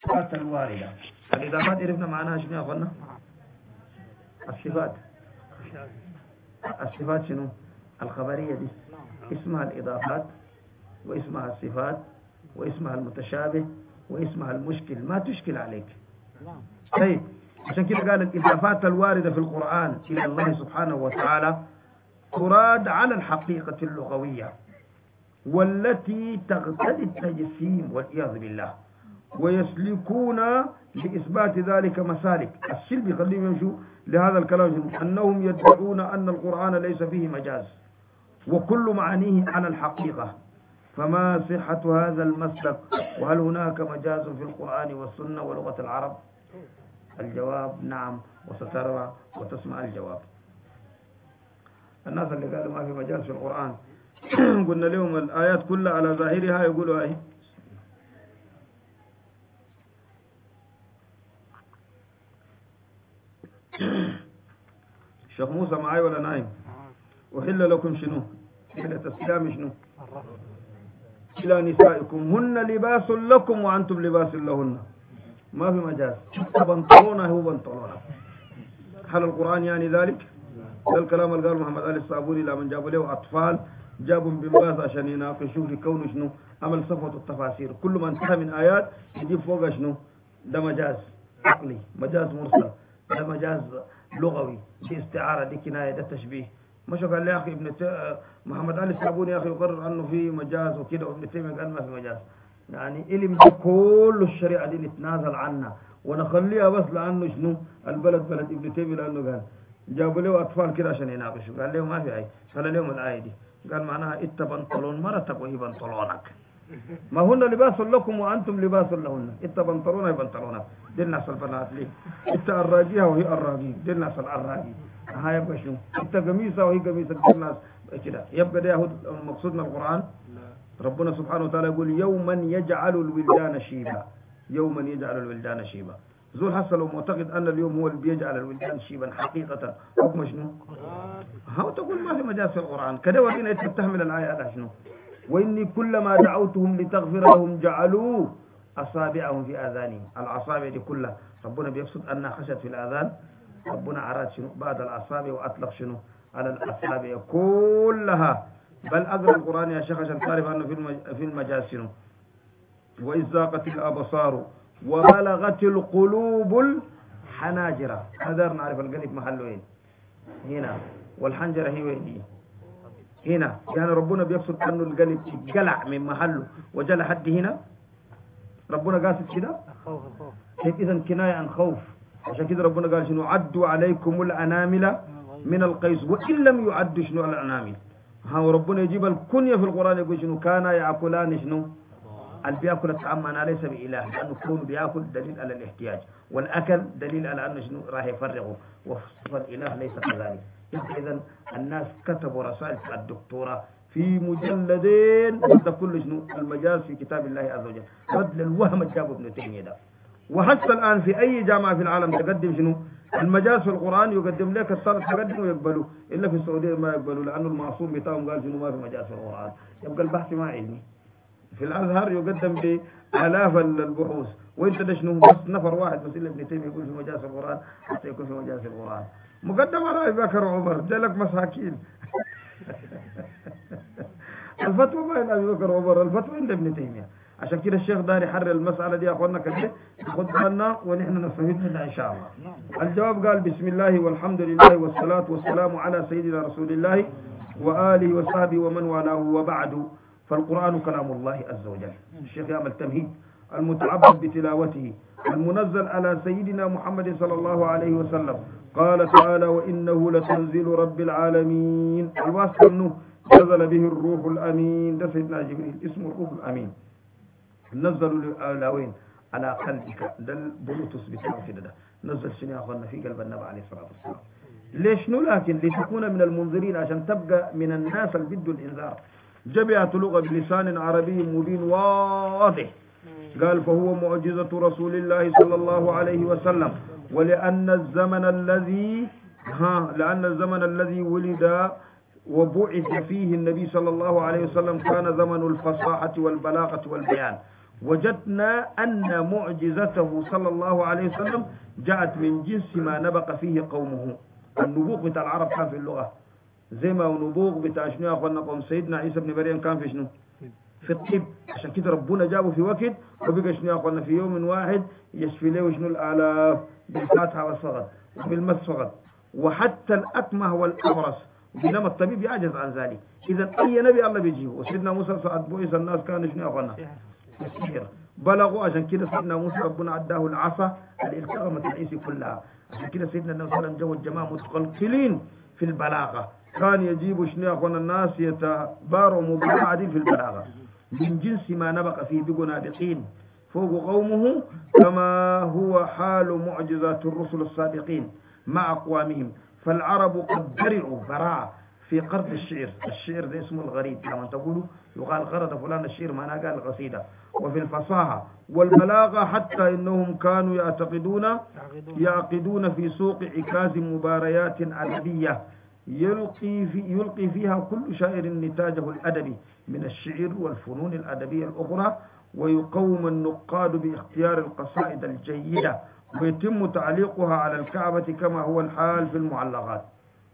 الصفات الواردة. الإضافات عرفنا معناها شنو يا أخوانا؟ الصفات شنو؟ الخبرية دي اسمها الإضافات واسمها الصفات واسمها المتشابه واسمها المشكل، ما تشكل عليك. طيب عشان كده قال الإضافات الواردة في القرآن إلى الله سبحانه وتعالى تراد على الحقيقة اللغوية والتي تقتضي التجسيم والعياذ بالله، ويسلكون لإثبات ذلك مسالك. الشيء بيخليهم يمشوا لهذا الكلام أنهم يدعون أن القرآن ليس فيه مجاز وكل معانيه على الحقيقة، فما صحة هذا المسلك؟ وهل هناك مجاز في القرآن والسنة ولغة العرب؟ الجواب نعم، وسترى وتسمع الجواب. الناس اللي قالوا ما في مجاز في القرآن قلنا لهم الآيات كلها على ظاهرها يقولوا أي شيخ موسى معاي ولا نايم؟ وحل لكم شنو؟ حلة الصيام شنو؟ إلى نسائكم هن لباس لكم وأنتم لباس لهن. ما في مجاز، بنطلونه هو بنطلونه. هل القرآن يعني ذلك؟ ده الكلام اللي قال محمد علي الصابوني لما جابوا له أطفال جابوا بن باز عشان يناقشوا في كونه شنو عمل صفوة التفاسير، كل ما انتهى من آيات يجيب فوق شنو ده مجاز عقلي، مجاز مرسل، ده مجاز لغوي، دي استعارة، دي كناية، ده تشبيه. مش قال لي يا أخي محمد علي الصابوني يا أخي يقرر أنه في مجاز وكده، وابن تيمية قال ما في مجاز. يعني علم كل الشريعة دي نتنازل عنها ونخليها بس لأنه شنو البلد بلد ابن تيمية، لأنه قال جابوا له أطفال كده عشان يناقشوا، قال لهم ما في أي، قال لهم الآية دي قال معناها إنت بنطلون مرتك وهي بنطلونك، ما هن لباس لكم وأنتم لباس لهن، إنت بنطلونها هي بنطلونك، دي الناس البنات ليه؟ إنت أراجيها وهي أراجي، دي الناس الأراجي، ها يبقى شنو؟ إنت قميصة وهي قميصة، دي الناس كده، يبقى ده هو مقصود من القرآن. ربنا سبحانه وتعالى يقول يوما يجعل الولدان شيبا، يوما يجعل الولدان شيبا. زول حصل لو معتقد أن اليوم هو اللي بيجعل الولدان شيبا حقيقة، حكم شنو؟ هاو تقول ما في مجاز في القرآن كده، ودينا تحمل الآية على شنو؟ وإني كلما دعوتهم لتغفر لهم جعلوا أصابعهم في آذانهم. الأصابع دي كلها ربنا بيقصد أنها خشت في الآذان، ربنا أراد شنو بعد الأصابع وأطلق شنو على الأصابع كلها. بل أقرأ القرآن يا شيخ عشان تعرف أنه في المجاز شنو. وإذ زاغت الأبصار وبلغت القلوب الحناجر، هذا نعرف القلب محله وين؟ هنا، والحنجرة هي وين؟ هنا. يعني ربنا بيقصد أنه القلب جلع من محله وجلع حد هنا، ربنا قاصد كده. إذا كناية عن خوف، عشان كده ربنا قال شنو عدوا عليكم الأنامل من القيس وإن لم يعدوا شنو الأنامل. ها ربنا يجيب الكنية في القرآن يقول شنو كان يأكلان شنو اللي بياكل الطعام أنا ليس بإله، لأنه كون بياكل دليل على الاحتياج، والأكل دليل على أنه شنو راح يفرغه، وصف الإله ليس كذلك. إذا الناس كتبوا رسائل الدكتوراه في مجلدين ضد كل شنو المجاز في كتاب الله عز وجل، رد للوهم جابوا ابن تيمية ده. وحتى الآن في أي جامعة في العالم تقدم شنو المجاز في القرآن يقدم لك الطلب تقدم ويقبلوا، إلا في السعودية ما يقبلوا، لأنه المعصوم بتاعهم قال شنو ما في مجاز في القرآن، يبقى البحث ما علمي. في الأزهر يقدم بآلاف البحوث، وانت ده شنو بس نفر واحد بس إلا ابن تيمية يقول في مجاز في القرآن حتى يكون في مجاز في القرآن. مقدم على أبي بكر وعمر ده لك مساكين. الفتوى ما عند أبي بكر وعمر، الفتوى عند ابن تيمية. عشان كده الشيخ داري يحرر المسألة دي يا أخوانا كده خد بالنا ونحن نستفيد منها إن شاء الله. الجواب قال بسم الله والحمد لله والصلاة والسلام على سيدنا رسول الله وآله وصحبه ومن والاه، وبعد. فالقرآن كلام الله عز وجل. الشيخ يعمل تمهيد المتعبد بتلاوته المنزل على سيدنا محمد صلى الله عليه وسلم. قال تعالى وإنه لتنزيل رب العالمين، الواسطة أنه نزل به الروح الأمين، ده سيدنا جبريل اسمه الروح الأمين، نزل الأولين على قلبك، ده البلوتوث بتاعه كده، ده نزل شنو يا أخوانا في قلب النبي عليه الصلاة والسلام. ليش نو؟ لكن لتكون من المنذرين، عشان تبقى من الناس اللي بدوا الإنذار. جبعت لغة بلسان عربي مبين واضح. قال فهو معجزة رسول الله صلى الله عليه وسلم، ولأن الزمن الذي ولد وبعث فيه النبي صلى الله عليه وسلم كان زمن الفصاحة والبلاغة والبيان، وجدنا أن معجزته صلى الله عليه وسلم جاءت من جنس ما نبق فيه قومه. النبوغ بتاع العرب كان في اللغة زي ما النبوغ بتاع شنو يا أخوانا قوم سيدنا عيسى بن مريم كان في شنو؟ في الطب. عشان كده ربنا جابه في وقت وبقى شنو يا أخوانا في يوم واحد يشفي له شنو الآلاف بالفاتحة والصغد وبالمس فقط، وحتى الأكمه والأبرص، بينما الطبيب يعجز عن ذلك. إذا أي نبي الله بيجيبه. وسيدنا موسى سعد بويس الناس كانوا شنو يا أخوانا؟ السحر بلغوا. عشان كده سيدنا موسى ربنا عداه العصا اللي التقمت العيسى كلها. عشان كده سيدنا النبي صلى الله عليه وسلم جو الجماعة متقلقلين في البلاغة، كان يجيبوا شنو يا أخوانا الناس يتباروا مبارعة في البلاغة من جنس ما نبق فيه، بقوا نابقين فوق قومه كما هو حال معجزات الرسل السابقين مع أقوامهم. فالعرب قد برعوا براعة في قرض الشعر. الشعر ده اسمه الغريب، لما تقولوا يقال قرض فلان الشعر معناه قال القصيدة. وفي الفصاحة والبلاغة حتى إنهم كانوا يعقدون في سوق عكاز مباريات أدبية يلقي فيها كل شاعر نتاجه الأدبي من الشعر والفنون الأدبية الأخرى، ويقوم النقاد باختيار القصائد الجيدة ويتم تعليقها على الكعبة كما هو الحال في المعلقات.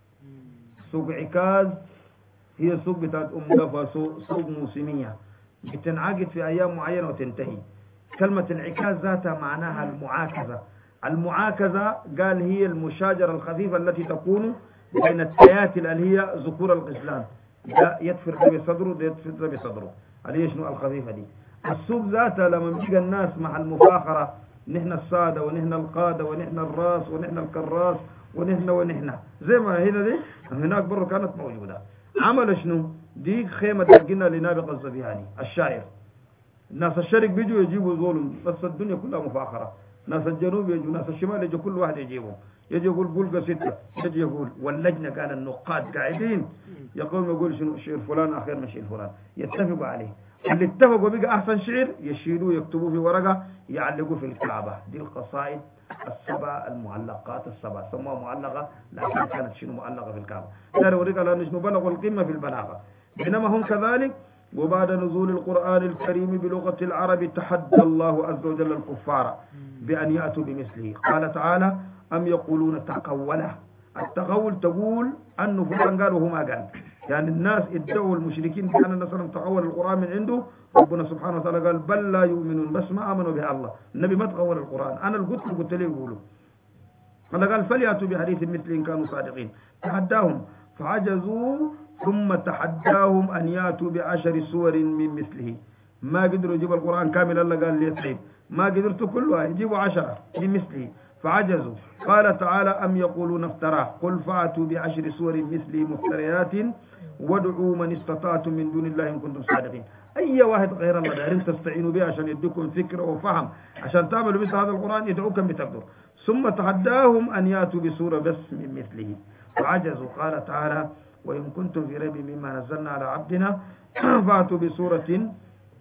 سوق عكاز هي سوق بتاعت دفا، سوق موسمية بتنعقد في أيام معينة وتنتهي. كلمة العكاز ذاتها معناها المعاكزة. المعاكزة قال هي المشاجرة الخفيفة التي تكون بين التياتل اللي هي ذكور الغزلان، ده يدفر ده بصدره ده يدفر ده بصدره، اللي هي شنو الخفيفة دي. السوق ذاتها لما بيجي الناس مع المفاخرة، نحن السادة ونحن القادة ونحن الراس ونحن الكراس ونحن زي ما هنا دي هناك برضه كانت موجودة. عمل شنو؟ دي خيمة دقنا لنابغة الزبياني الشاعر. ناس الشرق بيجوا يجيبوا ظلم، بس الدنيا كلها مفاخرة. ناس الجنوب يجوا، ناس الشمال يجوا، كل واحد يجيبهم. يجي يقول بلقى ستة، يجي يقول واللجنة قال النقاد قاعدين يقوم يقول شنو شعر فلان أخير من شعر فلان، يتفقوا عليه. اللي اتفقوا بقى أحسن شعر يشيلوه يكتبوه في ورقة يعلقوه في الكعبة. دي القصائد السبع المعلقات السبع سموها معلقة لكن كانت شنو معلقة في الكعبة. دار وريك على شنو بلغوا القمة في البلاغة. بينما هم كذلك. وبعد نزول القرآن الكريم بلغة العرب تحدى الله عز وجل الكفار بأن يأتوا بمثله. قال تعالى أم يقولون تقوله. التقول تقول أنه فلان قال وهو ما قال، يعني الناس ادعوا المشركين بأن النبي صلى الله عليه وسلم تقول القرآن من عنده. ربنا سبحانه وتعالى قال بل لا يؤمنون، بس ما آمنوا به الله. النبي ما تقول القرآن، أنا قلت لي يقولوا. الله قال فليأتوا بحديث مثل إن كانوا صادقين. تحداهم فعجزوا ثم تحداهم أن يأتوا ب10 سور من مثله. ما قدروا يجيبوا القرآن كامل. الله قال لي طيب ما قدرتوا كله يجيبوا 10 من مثله فعجزوا. قال تعالى أم يقولون افتراه قل فأتوا ب10 سور مثله مفتريات وادعوا من استطعتم من دون الله إن كنتم صادقين. أي واحد غير الله دارين تستعينوا به عشان يديكم فكرة وفهم عشان تعملوا مثل هذا القرآن يدعوكم بتقدر. ثم تحداهم أن يأتوا بسورة بس من مثله فعجزوا. قال تعالى وإن كنتم في ريب مما نزلنا على عبدنا فأتوا بسورة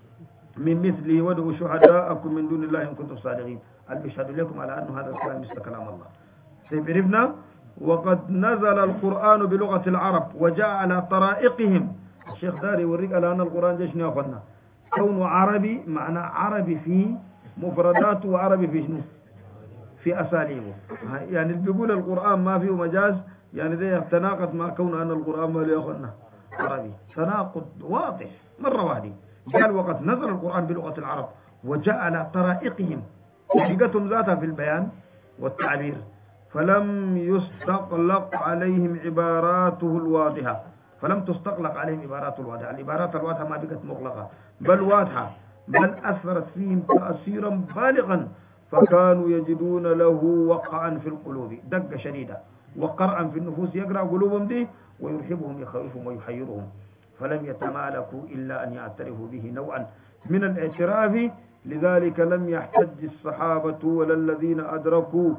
من مثله وادعوا شهداءكم من دون الله إن كنتم صادقين. اللي بيشهدوا لكم على أنه هذا الكلام مثل كلام الله. سيبربنا. وقد نزل القرآن بلغة العرب وجاء على طرائقهم. الشيخ داري يوريك على أن القرآن جيشنا يا أخوانا كونه عربي، معنى عربي في مفرداته وعربي في شنو؟ في أساليبه. يعني بيقول القرآن ما فيه مجاز، يعني ده يتناقض مع كون أن القرآن ما يا أخوانا عربي، تناقض واضح مرة واحدة. قال وقد نزل القرآن بلغة العرب وجاء على طرائقهم، طريقتهم ذاتها في البيان والتعبير، فلم يستقلق عليهم عباراته الواضحة. فلم تستقلق عليهم عباراته الواضحة. العبارات الواضحة ما بقت مغلقة بل واضحة، بل أثرت فيهم تأثيرا بالغا، فكانوا يجدون له وقعا في القلوب، دقة شديدة، وقرعا في النفوس يقرأ قلوبهم دي ويرحبهم يخوفهم ويحيرهم. فلم يتمالكوا إلا أن يعترفوا به نوعا من الاعتراف. لذلك لم يحتج الصحابة ولا الذين أدركوا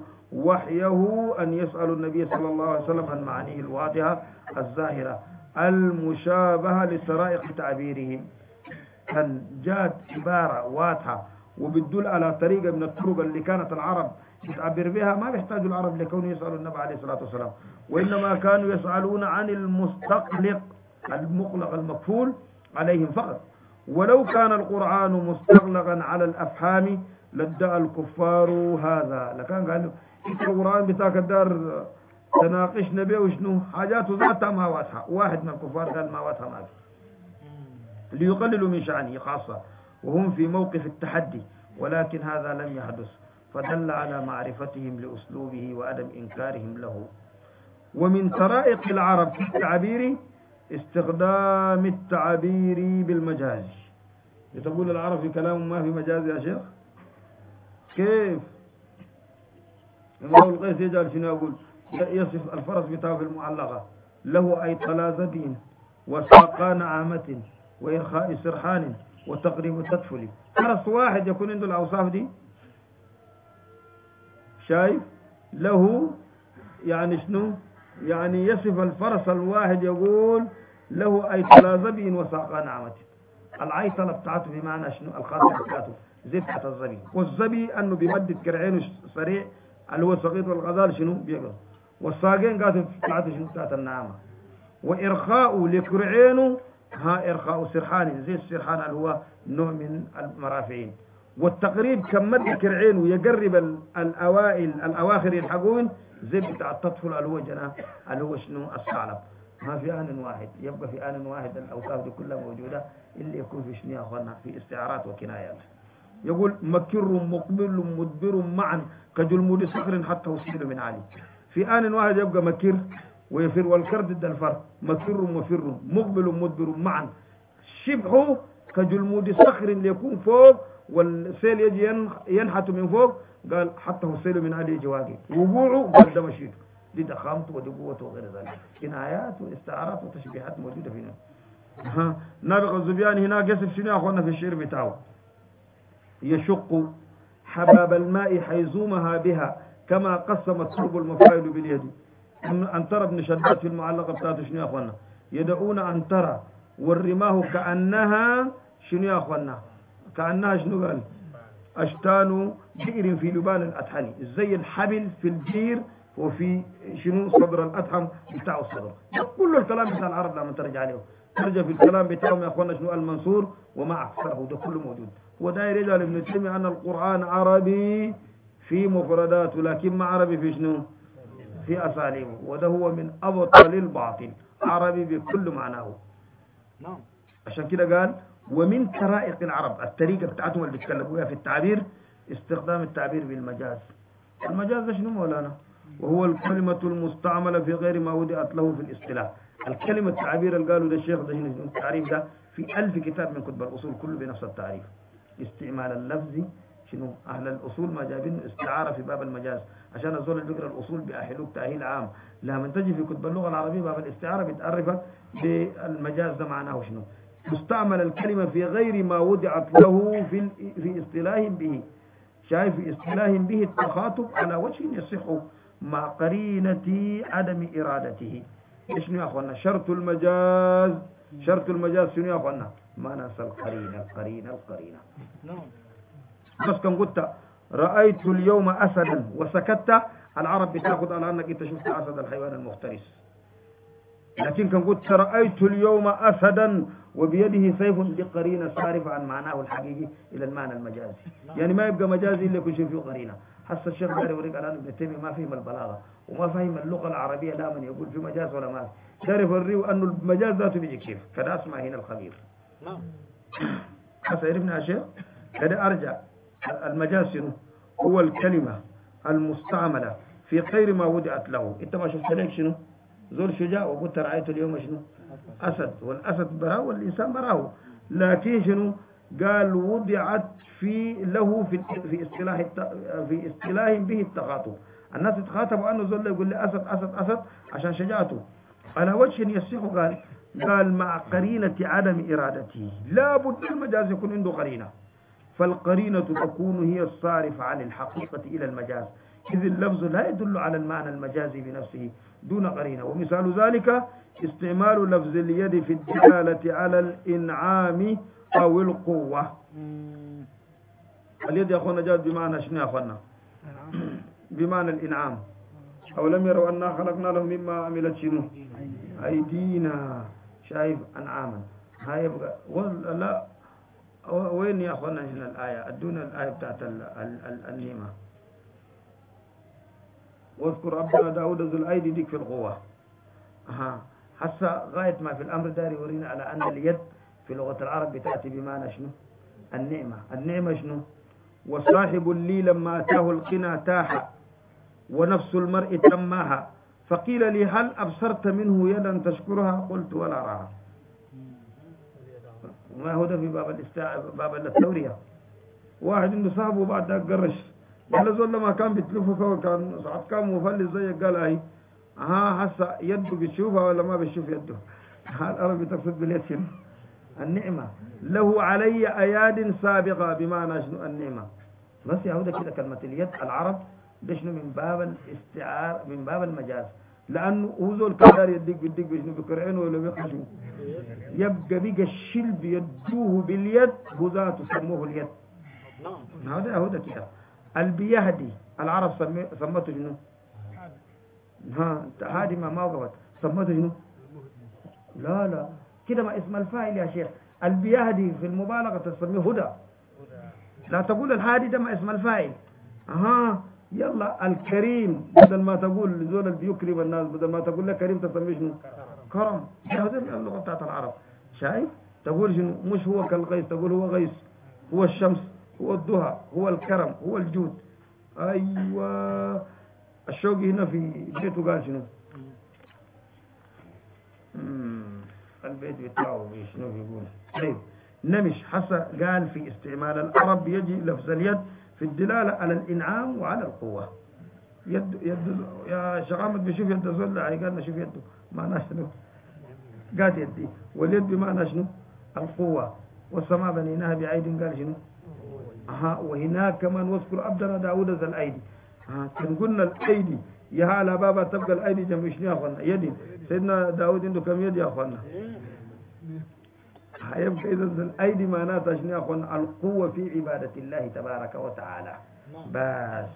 وحيه أن يسألوا النبي صلى الله عليه وسلم عن معانيه الواضحة الظاهرة المشابهة لسرائق تعبيرهم. كان جاءت عبارة واضحة وبتدل على طريقة من الطرق اللي كانت العرب تعبر بها، ما بيحتاجوا العرب لكونه يسألوا النبي عليه الصلاة والسلام، وإنما كانوا يسألون عن المستقلق المقلق المقفول عليهم فقط. ولو كان القرآن مستغلقا على الأفهام لادعى الكفار هذا. لكان قال القرآن بتاعك الدار تناقشنا به وشنو حاجاته ذاتها ما واضحة. واحد من الكفار قال ما واضحة ما في، ليقللوا من شأنه خاصة وهم في موقف التحدي، ولكن هذا لم يحدث، فدل على معرفتهم لأسلوبه وعدم إنكارهم له. ومن طرائق العرب في التعبير استخدام التعبير بالمجاز. تقول العرب في كلام ما في مجاز يا شيخ؟ كيف؟ امرؤ القيس يجعل شنو يقول؟ يصف الفرس بتاعه في المعلقة له أي طلازة وساقا نعامة وإرخاء سرحان وتقريب تدفل. فرس واحد يكون عنده الأوصاف دي، شايف؟ له يعني شنو؟ يعني يصف الفرس الواحد يقول له أي طلازة وساقا نعامة. العيطلة بتاعته بمعنى شنو؟ الخاصة بتاعته زي بتاعت الظبي، والظبي أنه بيمدد كرعينه سريع اللي هو الصغير والغزال شنو بيقرأ، والساقين قاتل بتاعته شنو بتاعت النعامة. وإرخاء لكرعينه ها إرخاء سرحان زي السرحان اللي هو نوع من المرافعين. والتقريب كمد كرعينه يقرب الأوائل الأواخر يلحقون زي بتاع التطفل اللي هو جناه اللي هو شنو الثعلب. ما في آن واحد، يبقى في آن واحد الأوصاف دي كلها موجودة اللي يكون في شنو يا أخوانا في استعارات وكنايات. يقول مكر مقبل مدبر معا كجلمود صخر حتى وصل من علي. في آن واحد يبقى مكر ويفر، والكر ضد الفر، مكر ومفر مقبل مدبر معا، شبهه كجلمود صخر يكون فوق والسيل يجي ينحت من فوق، قال حتى وصل من علي جواقي وقوعه قال ده مشيته. دي ضخامته ودي قوته وغير ذلك، كنايات واستعارات وتشبيهات موجودة فينا. نابغ الزبياني هناك يصف شنو يا اخوانا في الشعر بتاعه؟ يشق حباب الماء حيزومها بها كما قسم الترب المفاعل باليد. أنتر ابن شداد في المعلقة بتاعته شنو يا اخوانا؟ يدعون أنتر والرماه كأنها شنو يا اخوانا؟ كأنها شنو قال؟ أشتان بئر في لبان الأطحن، زي الحبل في البير وفي شنو صدر الأطحم بتاع الصدر. كل الكلام بتاع العرب لما ترجع عليه ترجع في الكلام بتاعهم يا اخوانا شنو المنصور وما أكثره ده كله موجود. وداير يجعل ابن تيمية أن القرآن عربي في مفرداته لكن ما عربي في شنو؟ في أساليبه، وده هو من أبطل الباطل، عربي بكل معناه. نعم. عشان كده قال ومن طرائق العرب الطريقة بتاعتهم اللي بيتكلموا بها في التعبير استخدام التعبير بالمجاز. المجاز ده شنو مولانا؟ وهو الكلمة المستعملة في غير ما وضعت له في الاصطلاح. الكلمة التعبير اللي قالوا ده الشيخ ده شنو التعريف ده في 1000 كتاب من كتب الأصول كله بنفس التعريف. استعمال اللفظ شنو أهل الأصول ما جايبين استعارة في باب المجاز عشان الزول اللي بيقرأ الأصول بيأهلوك تأهيل عام. لما تجي في كتب اللغة العربية باب الاستعارة بتعرفك بالمجاز ده معناه شنو. مستعمل الكلمة في غير ما وضعت له في اصطلاح به. شايف في اصطلاح به التخاطب على وجه يصح مع قرينة عدم إرادته. شنو يا أخوانا شرط المجاز؟ شرط المجاز شنو يا أخوانا؟ ما ننسى القرينة. بس كان قلت رأيت اليوم أسدا وسكت، العرب بتاخذ على أنك أنت شفت أسد الحيوان المفترس. لكن كان قلت رأيت اليوم أسدا وبيده سيف لقرينة صارفة عن معناه الحقيقي إلى المعنى المجازي. يعني ما يبقى مجازي إلا يكون فيه قرينة. حس الشيخ داري وريق الآن ابن تيمية ما فهم البلاغة وما فهم اللغة العربية لا من يقول في مجاز ولا ما في. داري يوريه أنه المجاز ذاته بيجي كيف كذا. اسمع هنا الخبير. حس عرفنا يا شيخ كذا أرجع. المجاز شنو؟ هو الكلمة المستعملة في غير ما وضعت له. انت ما شفت لك شنو؟ زول شجاع وقلت رأيت اليوم شنو؟ أسد، والأسد براه والإنسان براه، لكن شنو؟ قال وضعت له في اصطلاح به التخاطب. الناس يتخاطبوا أنه زول يقول لي أسد أسد أسد عشان شجاعته على وجه يصح. قال مع قرينة عدم إرادته. لا بد المجاز يكون عنده قرينة، فالقرينة تكون هي الصارفة عن الحقيقة إلى المجاز، إذ اللفظ لا يدل على المعنى المجازي بنفسه دون قرينة. ومثال ذلك استعمال لفظ اليد في الدلالة على الإنعام أو القوة. اليد يا أخوانا جاءت بمعنى شنو يا أخوانا؟ بمعنى الإنعام. أو لم يروا أننا خلقنا لهم مما عملت شنو؟ أيدينا. شايف أنعاما. هاي يبقى لا وين يا أخوانا هنا الآية أدونا الآية بتاعت النعمة. واذكر عبدنا داود ذو الأيدي ديك في القوة. حتى غاية ما في الأمر داري يورينا على أن اليد في لغة العرب بتأتي بمعنى شنو؟ النعمة. النعمة شنو؟ وصاحب لي لما أتاه القنا تاح ونفس المرء تماها فقيل لي هل أبصرت منه يدا تشكرها قلت ولا أراها. ما هو ده في باب التورية. واحد عنده صاحبه بعد ذاك قرش قال زول لما كان بيتلفه كان صعب كان مفلس زيك قال هي هسه يده بتشوفها ولا ما بتشوف يده. العربي تقصد باليد شنو؟ النعمة. له علي أياد سابقة بمعنى شنو النعمة. بس يهودا كده كلمة اليد العرب ده شنو من باب الاستعار من باب المجاز لأنه هو زول كدار يديك بشنو بكرعينه ولا بيقشوا يبقى بيجا الشلب يدوه باليد هو ذاته سموه اليد. هذا يهودا كده. البيهدي العرب سمته شنو؟ هادي ما وقفت سمته شنو؟ لا كده ما اسم الفاعل يا شيخ. البيهدي في المبالغة تسميه هدى. لا تقول الهادي ده ما اسم الفاعل. يلا الكريم بدل ما تقول زول اللي بيكرم الناس بدل ما تقول له كريم تسميه شنو؟ كرم. هذا اللغة بتاعت العرب. شايف؟ تقول شنو؟ مش هو كالغيث تقول هو غيث هو الشمس هو الضحى هو الكرم هو الجود. أيوة الشوقي هنا في بيته قال شنو؟ البيت بتاعه شنو بيقول؟ طيب نمش حسا قال في استعمال العرب يجي لفظ اليد في الدلالة على الإنعام وعلى القوة. يد يا شغامد بيشوف يد زول قال نشوف يده معناه شنو؟ قاد يدي واليد بمعنى شنو؟ القوة. والسماء بنيناها بعيد قال شنو؟ وهناك كمان واذكر عبدنا داود ذا الأيدي. كان قلنا الأيدي يا على بابا تبقى الأيدي جمع شنو يا أخوانا؟ يدي. سيدنا داود عنده كم يد يا أخوانا؟ يبقى إذا الأيدي معناتها شنو يا أخوانا؟ القوة في عبادة الله تبارك وتعالى. بس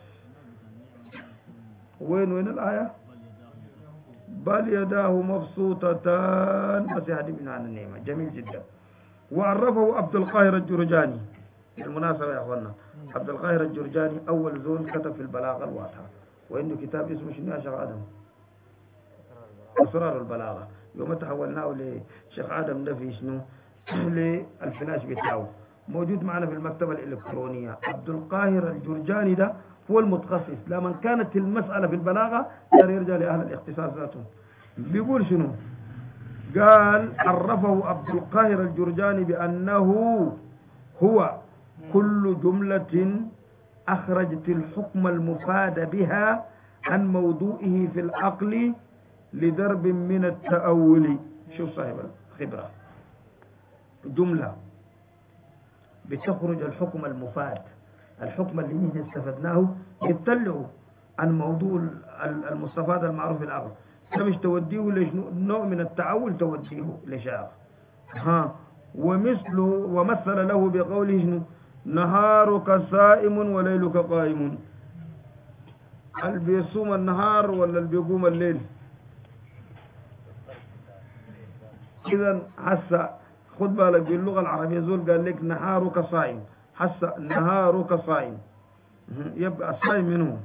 وين الآية؟ بل يداه مبسوطتان. بس هذه من عن النعمة جميل جدا. وعرفه عبد القاهر الجرجاني بالمناسبة يا أخوانا. عبد القاهر الجرجاني أول زول كتب في البلاغة الواضحة وعنده كتاب اسمه شنو يا شيخ آدم؟ أسرار البلاغة. يوم تحولناه لشيخ آدم ده في شنو؟ للفلاش بتاعه موجود معنا في المكتبة الإلكترونية. عبد القاهر الجرجاني ده هو المتخصص لما كانت المسألة في البلاغة يرجع لأهل الاختصاص ذاتهم. بيقول شنو؟ قال عرفه عبد القاهر الجرجاني بأنه هو كل جملة أخرجت الحكم المفاد بها عن موضوعه في العقل لدرب من التأول. شوف صاحب الخبرة جملة بتخرج الحكم المفاد الحكم اللي نحن استفدناه يبتلعه عن موضوع المستفاد المعروف في العقل. مش توديه نوع من التعول توديه لشاخ. ومثل له بقوله شنو؟ نهارك صائم وليلك قائم. هل بيصوم النهار ولا بيقوم الليل؟ إذا حس خد بالك باللغة العربية زول قال لك نهارك صائم حس نهارك صائم يبقى الصائم منه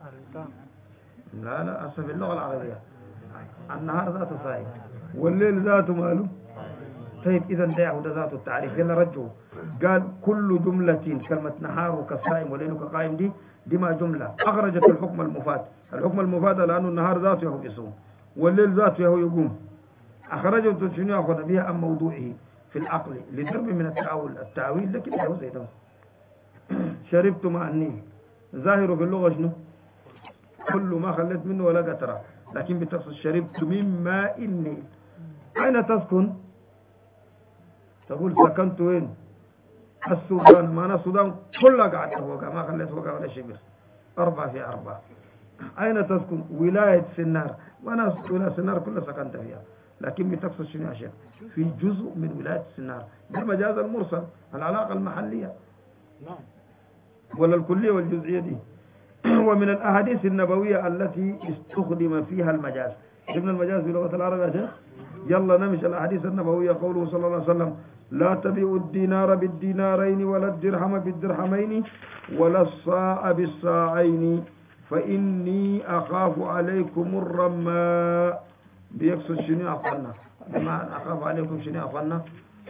لا أصلا في اللغة العربية النهار ذاته صائم والليل ذاته ماله. طيب إذا ده ذاته التعريف يلا رجعوا. قال كل جملة كلمة نهارك صائم وليلك قائم دي ما جملة أخرجت الحكم المفاد. الحكم المفاد لأنه النهار ذاته يهو يصوم والليل ذاته يهو يقوم. أخرجت شنو يأخذ بها عن موضوعه في العقل لدرب من التعويل لكن يهو زي ده. شربت مع النيل ظاهر في اللغة شنو؟ كل ما خليت منه ولا قطرة لكن بتقصد شربت من ماء النيل. أين تسكن؟ تقول سكنت وين؟ السودان. معنى السودان كلها قاعدة فوقها ما خليت فوقها ولا شبر 4 في 4. أين تسكن؟ ولاية سنار. معنى ولاية سنار كلها سكنت فيها لكن بتقصد شنو يا شيخ؟ في جزء من ولاية سنار بالمجاز المرسل العلاقة المحلية ولا الكلية والجزئية دي. ومن الأحاديث النبوية التي استخدم فيها المجاز. ابن المجاز بلغة العرب يا شيخ. يلا نمشي الأحاديث النبوية. قوله صلى الله عليه وسلم لا تبيعوا الدينار بالدينارين ولا الدرهم بالدرهمين ولا الصاع بالصاعين فإني أخاف عليكم الرماء. بيقصد شنو أخوانا؟ ما أخاف عليكم شنو أخوانا؟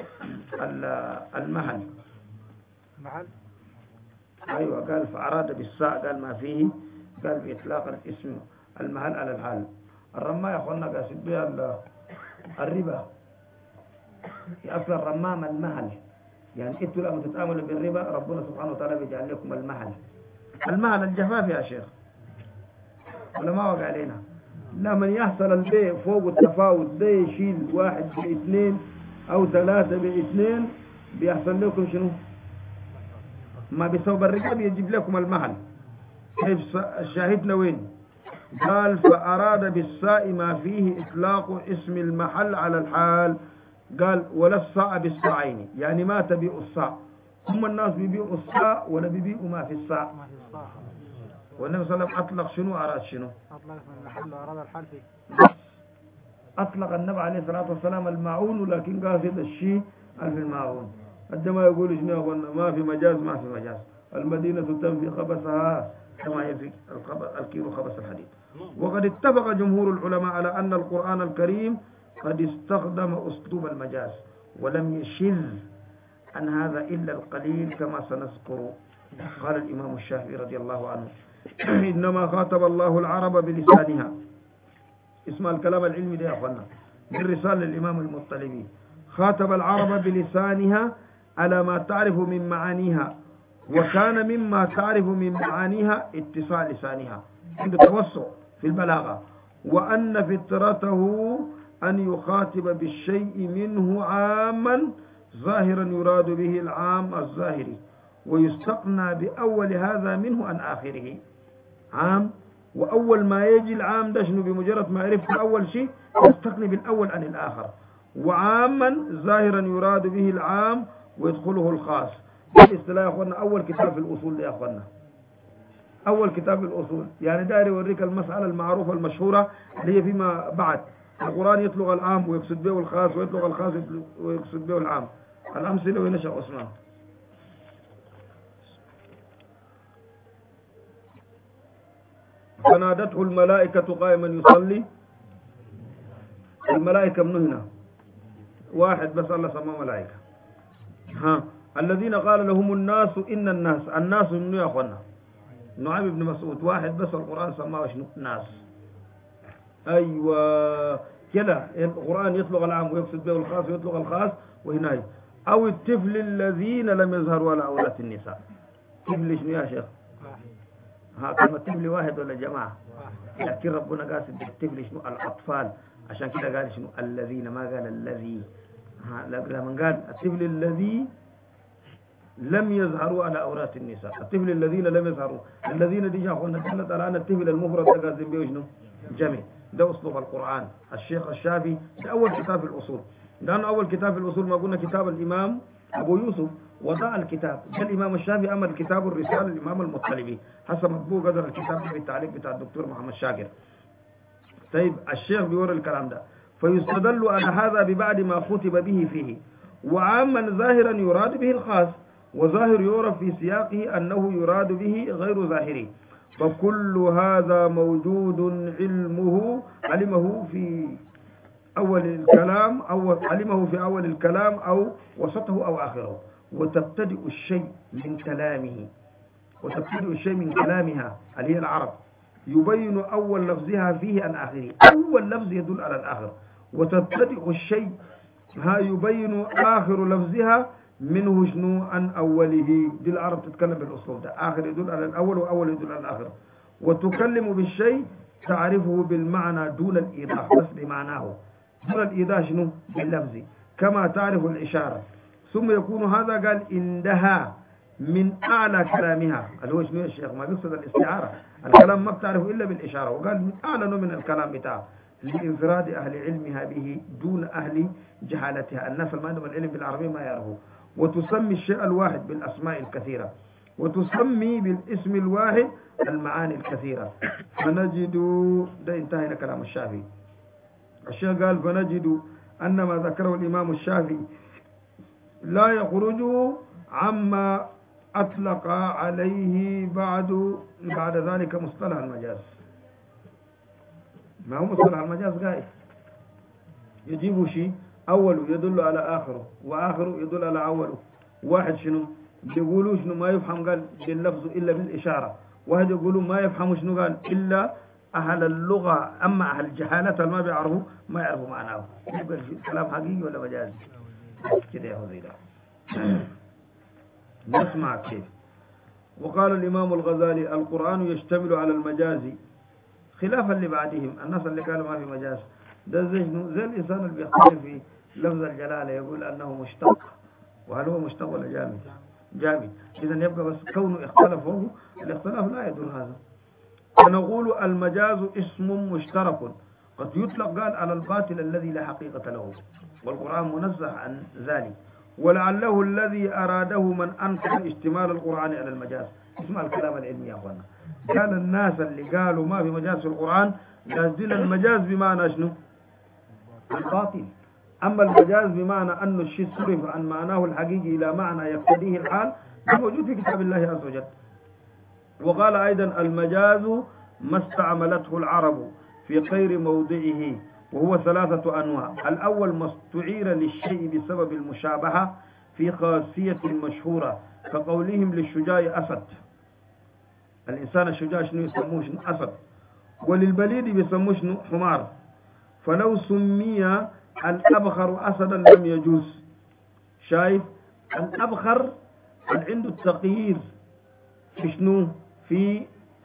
المهل. أيوة قال فأراد بالصاع قال ما فيه قال بإطلاق الاسم المهل على الحال. الرماء يا أخوانا قاصد بها الربا. أصل الرمام المهل يعني انتوا لما تتعاملوا بالربا ربنا سبحانه وتعالى بيجعل لكم المهل. المهل الجفاف يا شيخ ولا ما وقع علينا. لما يحصل البيع فوق التفاوت ده يشيل 1 ب2 أو 3 ب2 بيحصل لكم شنو؟ ما بيسوي الربا بيجيب لكم المهل. كيف شاهدنا وين؟ قال فأراد بالساء ما فيه إطلاق اسم المحل على الحال. قال ولا الصاع بالصاعين يعني ما تبيعوا الصاع. هم الناس بيبيعوا الصاع ولا بيبيعوا ما في الصاع. والنبي صلى الله عليه وسلم أطلق شنو أراد شنو؟ أطلق المحل وأراد الحال فيه. أطلق النبي عليه الصلاة والسلام الماعون ولكن قاصد الشيء في الماعون. عندما يقول شنو ما في مجاز ما في مجاز. المدينة تنفي خبثها كما ينفي الكير خبث الحديد. وقد اتفق جمهور العلماء على أن القرآن الكريم قد استخدم أسلوب المجاز ولم يشذ عن هذا إلا القليل كما سنذكر. قال الإمام الشافعي رضي الله عنه إنما خاطب الله العرب بلسانها. اسمع الكلام العلمي ده يا أخوانا بالرسالة للإمام المطلبي. خاطب العرب بلسانها على ما تعرف من معانيها وكان مما تعرف من معانيها اتصال لسانها عند التوسع في البلاغة وأن فطرته أن يخاطب بالشيء منه عاما ظاهرا يراد به العام الظاهري ويستقنى بأول هذا منه عن آخره. عام وأول ما يجي العام ده شنو بمجرد ما عرفت أول شيء يستقني بالأول عن الآخر. وعاما ظاهرا يراد به العام ويدخله الخاص. الاصطلاح يا أخوانا أول كتاب في الأصول ده يا أخوانا أول كتاب في الأصول يعني داير يوريك المسألة المعروفة المشهورة اللي هي فيما بعد. القرآن يطلق العام ويقصد به الخاص ويطلق الخاص ويقصد به العام. الأمثلة وينشأ عثمان. فنادته الملائكة قائما يصلي. الملائكة من هنا واحد بس الله سماه ملائكة. الذين قال لهم الناس إن الناس من يا أخوانا نعيم بن مسعود واحد بس القرآن سماه شنو الناس. أيوة كده القرآن يطلق العام ويقصد به الخاص ويطلق الخاص وهنا. أو الطفل الذين لم يظهروا على عورات النساء. طفل شنو يا شيخ؟ كلمة طفل واحد ولا جماعة؟ لكن ربنا قاصد بالطفل شنو الأطفال عشان كده قال شنو الذين ما قال الذي. لما قال الطفل الذي لم يظهروا على عورات النساء. الطفل الذين لم يظهروا الذين دي يا اخوانا دلت على ان الطفل المفرد ده قاصد به شنو جمع. ده اسلوب القرآن. الشيخ الشافعي ده اول كتاب في الاصول لأنه أول كتاب في الأصول ما قلنا كتاب الإمام أبو يوسف وضع الكتاب. ده الإمام الشافعي أما الكتاب الرسالة الإمام المطلبي حسب مطبوع قدر الكتاب بالتعليق بتاع الدكتور محمد شاكر. طيب الشيخ بيوري الكلام ده فيستدل على هذا ببعد ما خطب به فيه. وعاما ظاهرا يراد به الخاص وظاهر يعرف في سياقه أنه يراد به غير ظاهره. فكل هذا موجود علمه في أول الكلام أو علمه في أول الكلام أو وسطه أو آخره. وتبتدئ الشيء من كلامها اللي هي العرب يبين أول لفظها فيه عن آخره. أول لفظ يدل على الآخر. وتبتدئ الشيء يبين آخر لفظها منه شنو عن أوله. دي العرب تتكلم بالأسلوب ده آخر يدل على الأول وأول يدل على الآخر. وتكلم بالشيء تعرفه بالمعنى دون الإيضاح بس بمعناه دون الإيضاح شنو باللفظ كما تعرف الإشارة. ثم يكون هذا قال عندها من أعلى كلامها اللي هو شنو يا شيخ ما بيقصد الاستعارة. الكلام ما بتعرفه إلا بالإشارة وقال من أعلى من الكلام بتاعه لإنفراد أهل علمها به دون أهل جهالتها. الناس اللي ما عندهم العلم بالعربية ما يعرفوا. وتسمي الشيء الواحد بالأسماء الكثيرة وتسمي بالاسم الواحد المعاني الكثيرة. فنجد ده انتهينا كلام الشافعي. الشيخ قال فنجد أن ما ذكره الإمام الشافعي لا يخرج عما أطلق عليه بعد ذلك مصطلح المجاز. ما هو مصطلح المجاز قائد يجيب شيء أوله يدل على آخره وآخره يدل على أوله. واحد شنو بيقولوا شنو ما يفهم قال باللفظ إلا بالإشارة، واحد يقولوا ما يفهم شنو قال إلا أهل اللغة، أما أهل الجهالة ما بيعرفوا ما يعرفوا معناه. يقول كلام حقيقي ولا مجازي كده يا هذيلا. نسمع كيف. وقال الإمام الغزالي القرآن يشتمل على المجاز خلافا لبعدهم. الناس اللي قالوا ما في مجاز ده زي الإنسان اللي بيختلف في لفظ الجلالة يقول أنه مشتق، وهل هو مشتق ولا جامد؟ جامد. إذا يبقى بس كونه اختلفوا، الاختلاف لا يدل هذا. فنقول المجاز اسم مشترك قد يطلق قال على الباطل الذي لا حقيقة له، والقرآن منزه عن ذلك، ولعله الذي أراده من أنكر اشتمال القرآن على المجاز. اسمع الكلام العلمي يا أخوانا. كان الناس اللي قالوا ما في مجاز في القرآن قاصدين المجاز بمعنى شنو؟ الباطل. أما المجاز بمعنى أن الشيء صرف عن معناه الحقيقي إلى معنى يقتضيه الحال موجود في كتاب الله عز وجل. وقال أيضا المجاز ما استعملته العرب في غير موضعه، وهو 3 أنواع. الأول ما استعير للشيء بسبب المشابهة في خاصية مشهورة، كقولهم للشجاع أسد. الإنسان الشجاع شنو يسموه؟ شنو؟ أسد. وللبليد بيسموه شنو؟ حمار. فلو سمي الأبخر أسدا لم يجوز. شايف الأبخر اللي عنده التغيير في شنو؟ في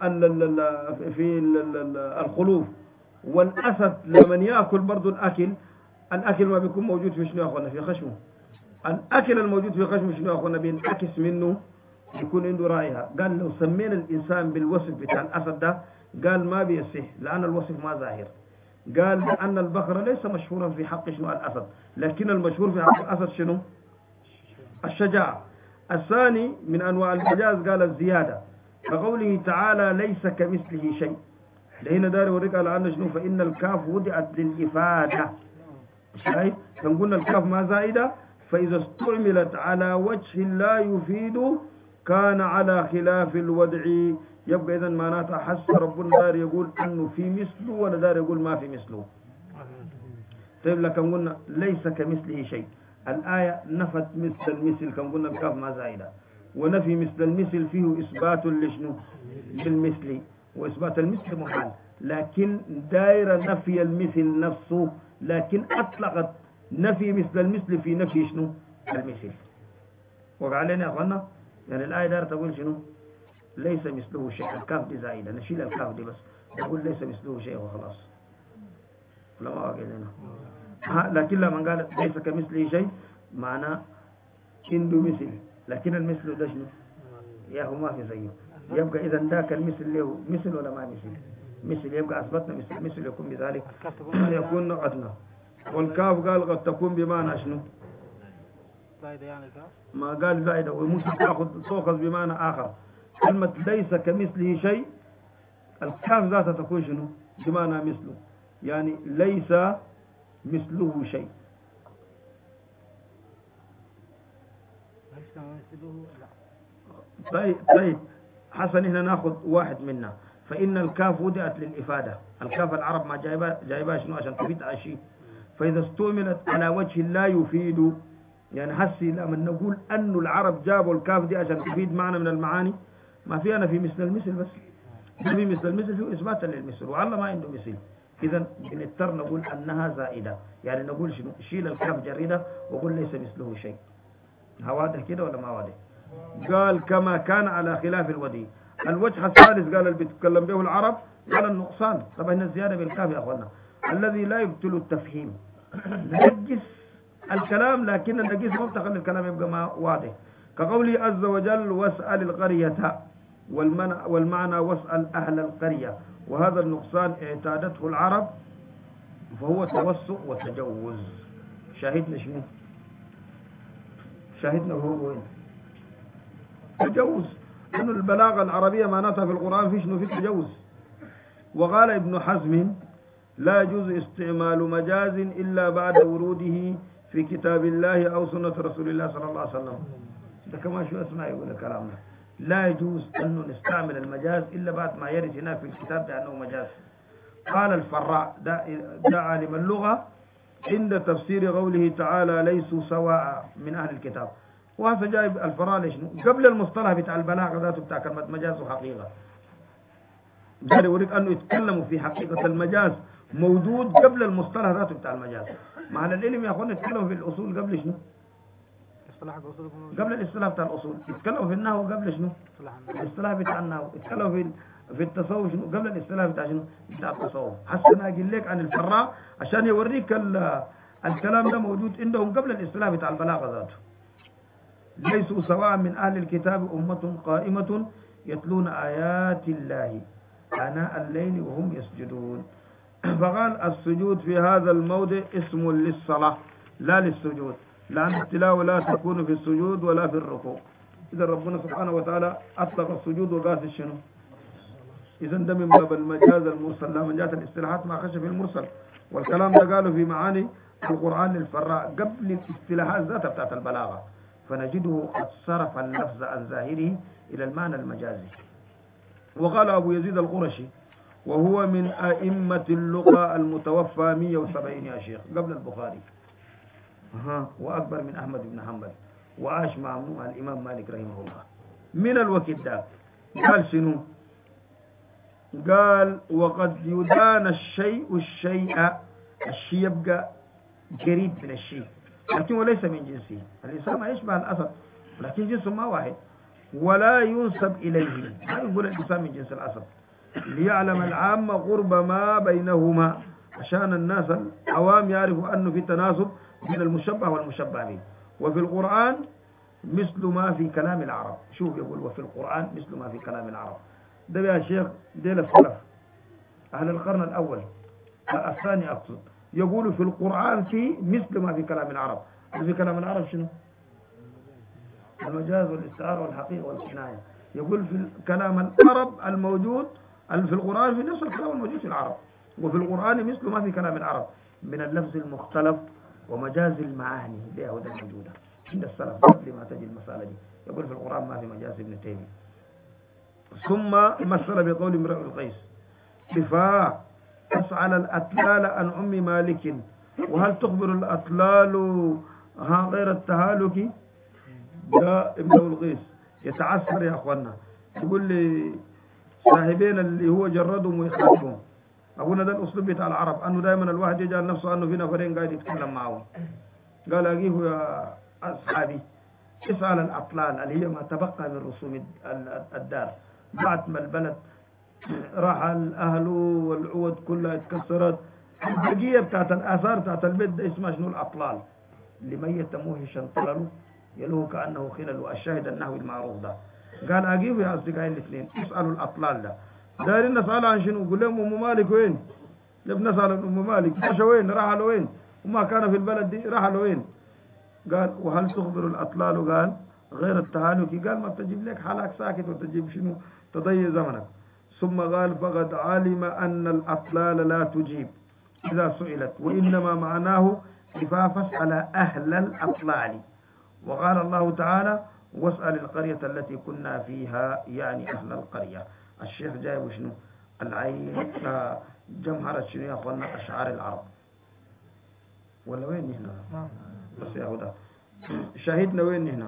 الخلوف. والأسد لمن يأكل برضو الأكل ما بيكون موجود في شنو يا أخوانا؟ في خشمه. الأكل الموجود في خشمه شنو يا أخوانا؟ بينعكس منه، يكون عنده رائحة. قال لو سمينا الإنسان بالوصف بتاع الأسد ده قال ما بيصح، لأن الوصف ما ظاهر. قال أن البقرة ليس مشهورا في حق شنو؟ الأسد، لكن المشهور في حق الأسد شنو؟ الشجاعة. الثاني من أنواع المجاز قال الزيادة، كقوله تعالى ليس كمثله شيء. لهنا دار يوريك على أن شنو؟ فإن الكاف وضعت للإفادة. شايف؟ كان قلنا الكاف ما زائدة، فإذا استعملت على وجه لا يفيد كان على خلاف الوضع. يبقى إذن معناتها حس ربنا دار يقول أنه في مثله ولا دار يقول ما في مثله. طيب لكن قلنا ليس كمثله شيء، الآية نفت مثل المثل، كان قلنا الكاف ما زائدة، ونفي مثل المثل فيه إثبات لشنو؟ للمثل، وإثبات المثل محال، لكن دائرة نفي المثل نفسه، لكن أطلقت نفي مثل المثل في نفي شنو؟ المثل. وقع علينا يا أخوانا، يعني الآية دائرة تقول شنو؟ ليس مثله شيء، الكاف دي زائدة، نشيل الكاف دي بس نقول ليس مثله شيء وخلاص. لا ما واقع لنا. لكن لما قال ليس كمثله شيء معناه عنده مثل، لكن المثل ده شنو؟ يا هو ما في زيه. يبقى إذا ذاك المثل له مثل ولا ما مثل؟ مثل. يبقى أثبتنا مثل يكون بذلك يكون نقطنا. والكاف قال قد تكون بمعنى شنو؟ زائدة يعني كاف؟ ما قال زائدة، وممكن تأخذ بمعنى آخر. كلمة ليس كمثله شيء الكاف ذاتها تكون شنو؟ بمعنى مثله، يعني ليس مثله شيء. ليس مثله لا. طيب حسن هنا ناخذ واحد منا. فإن الكاف وضعت للإفادة. الكاف العرب ما جايبها شنو؟ عشان تفيد على شيء. فإذا استعملت على وجه لا يفيد، يعني حسي لما نقول أن العرب جابوا الكاف دي عشان تفيد معنى من المعاني ما فيها أنا في مثل المثل بس. في مثل المثل فيه إثباتا للمثل، وعلى ما عنده مثل. إذا بنضطر نقول أنها زائدة، يعني نقول شنو؟ شيل الكاف جريدة وقول ليس مثله شيء. واضح كده ولا ما واضح؟ قال كما كان على خلاف الودي. الوجه الثالث قال اللي بيتكلم به العرب قال النقصان. طبعا الزيادة بالكاف يا أخوانا الذي لا يبطل التفهيم، نجس الكلام لكن النجس ما بتخلي الكلام يبقى ما واضح. كقوله عز وجل واسأل القرية، والمعنى واسأل أهل القرية. وهذا النقصان اعتادته العرب فهو توسع وتجوز. شاهدنا شنو؟ شاهدنا هو وين؟ تجوز. أن البلاغة العربية معناتها في القرآن في شنو؟ في تجوز. وقال ابن حزم لا يجوز استعمال مجاز إلا بعد وروده في كتاب الله أو سنة رسول الله صلى الله عليه وسلم. ده كمان شو اسمه يقول الكلام ده. لا يجوز أن نستعمل المجاز إلا بعد ما يرد هنا في الكتاب بأنه مجاز. قال الفراء ده عالم اللغة عند تفسير قوله تعالى ليسوا سواء من أهل الكتاب. وهذا جايب الفراء ليش قبل المصطلح بتاع البلاغة ذاته بتاع كلمة مجاز وحقيقة. قال يريد أنه يتكلموا في حقيقة المجاز موجود قبل المصطلح ذاته بتاع المجاز. معنى العلم يا أخوان يتكلموا في الأصول قبل شنو؟ قبل الاصطلاح بتاع الأصول. يتكلموا في النحو قبل شنو؟ الاصطلاح بتاع النحو. يتكلموا في التصوف شنو؟ قبل الاصطلاح بتاع شنو؟ بتاع التصوف. حسنا أقول لك عن الفراء عشان يوريك الكلام ده موجود عندهم قبل الاصطلاح بتاع البلاغة ذاته. ليسوا سواء من أهل الكتاب أمة قائمة يتلون آيات الله آناء الليل وهم يسجدون. فقال السجود في هذا الموضع اسم للصلاة لا للسجود، لأن التلاوة لا تكون في السجود ولا في الركوع. إذا ربنا سبحانه وتعالى أطلق السجود وقاس الشنو. إذا ده من باب المجاز المرسل لا من جهة الاصطلاحات ما خش في المرسل. والكلام ده قالوا في معاني القرآن للفراء قبل الاصطلاحات ذاتها بتاعت البلاغة، فنجده قد صرف اللفظ عن ظاهره إلى المعنى المجازي. وقال أبو يزيد القرشي وهو من أئمة اللغة المتوفى 170 يا شيخ قبل البخاري، وأكبر من أحمد بن حنبل، وعاش مع الإمام مالك رحمه الله. من الوقت ده قال شنو؟ قال وقد يدان الشيء الشيء يبقى قريب من الشيء لكن وليس من جنسه. الإنسان ما يشبه الأسد لكن جنسه ما واحد. ولا ينسب إليه، ما يقول الإنسان من جنس الأسد، ليعلم العامة قرب ما بينهما، عشان الناس العوام يعرفوا أنه في تناسب بين المشبه والمشبه به. وفي القرآن مثل ما في كلام العرب. شوف يقول وفي القرآن مثل ما في كلام العرب. ده يا شيخ ديل السلف أهل القرن الأول الثاني أقصد، يقول في القرآن في مثل ما في كلام العرب. في كلام العرب شنو؟ المجاز والاستعارة والحقيقة والكناية. يقول في كلام العرب الموجود في القرآن في نفس الكلام الموجود في العرب. وفي القرآن مثل ما في كلام العرب من اللفظ المختلف ومجاز المعاني. دي هو ده موجودة عند السلف قبل ما تجي المسألة دي. يقول في القرآن ما في مجاز ابن تيمية. ثم مثل بقول امرئ القيس كفاء تسعل الأتلال عن أم مالك وهل تخبر الأتلال غير التهالك. ده امرئ القيس يتعسر يا أخوانا، يقول لي صاحبين اللي هو جردهم ويخافهم. أقولنا ده الأسلوب بتاع العرب أنه دائما الواحد يجعل نفسه أنه في نفرين قاعد يتكلم معهم. قال أجيه يا أصحابي اسأل الأطلال اللي هي ما تبقى من رسوم الدار بعد ما البلد راح الأهل والعود كلها اتكسرت. البقية بتاعت الآثار بتاعت البيت ده اسمها شنو الأطلال. لميت موهشا طلله يلوه كأنه خلل. الشاهد النحوي المعروف ده. قال أجيبوا يا أصدقائي الاثنين اسألوا الأطلال ده. دايرين نسأل عن شنو؟ قول لهم أم مالك وين؟ نبي نسأل عن أم مالك مشى وين؟ راح له وين؟ وما كان في البلد دي راح له وين؟ قال وهل تخبر الأطلال؟ قال غير التهالك. قال ما تجيب لك حالك ساكت وتجيب شنو؟ تضيع زمنك. ثم قال فقد علم أن الأطلال لا تجيب إذا سئلت وإنما معناه كفاف على أهل الأطلال. وقال الله تعالى واسأل القرية التي كنا فيها يعني أهل القرية. الشيخ جايب شنو؟ العين جمهرة شنو يا أخوانا أشعار العرب ولا وين هنا؟ بس يا هدى شاهدنا وين هنا؟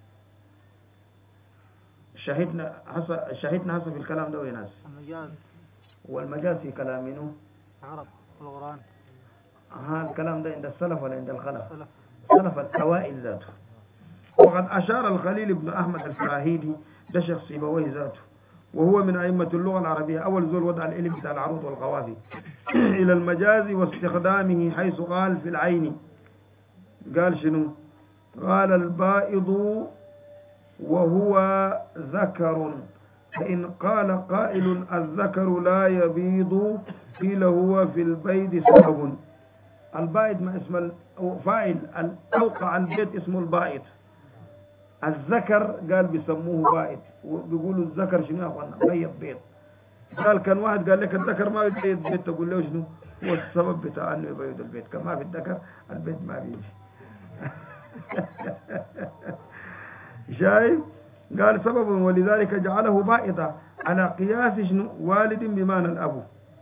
شاهدنا هسه في الكلام ده وين هسه؟ المجاز والمجاز في كلام منه؟ عرب القرآن. الكلام ده عند السلف ولا عند الخلف؟ السلف الأوائل ذاته. وقد أشار الخليل بن أحمد الفراهيدي ده شخص سيبويه ذاته وهو من أئمة اللغة العربية أول زول وضع العلم بتاع العروض والقوافي إلى المجاز واستخدامه حيث قال في العين. قال شنو؟ قال البائض وهو ذكر فإن قال قائل الذكر لا يبيض قيل هو في البيض سبب. البائض ما اسم فاعل أوقع البيت اسمه البائض. الذكر قال بيسموه بائض وبيقولوا الذكر شنو يا اخوانا؟ بيض بيض. قال كان واحد قال لك الذكر ما بيبيض بيت تقول له شنو هو السبب بتاع انه يبيض البيت؟ كان ما في الذكر البيت ما بيجي. شايف؟ قال سبب ولذلك جعله بائطة على قياس شنو والد بمعنى الأب،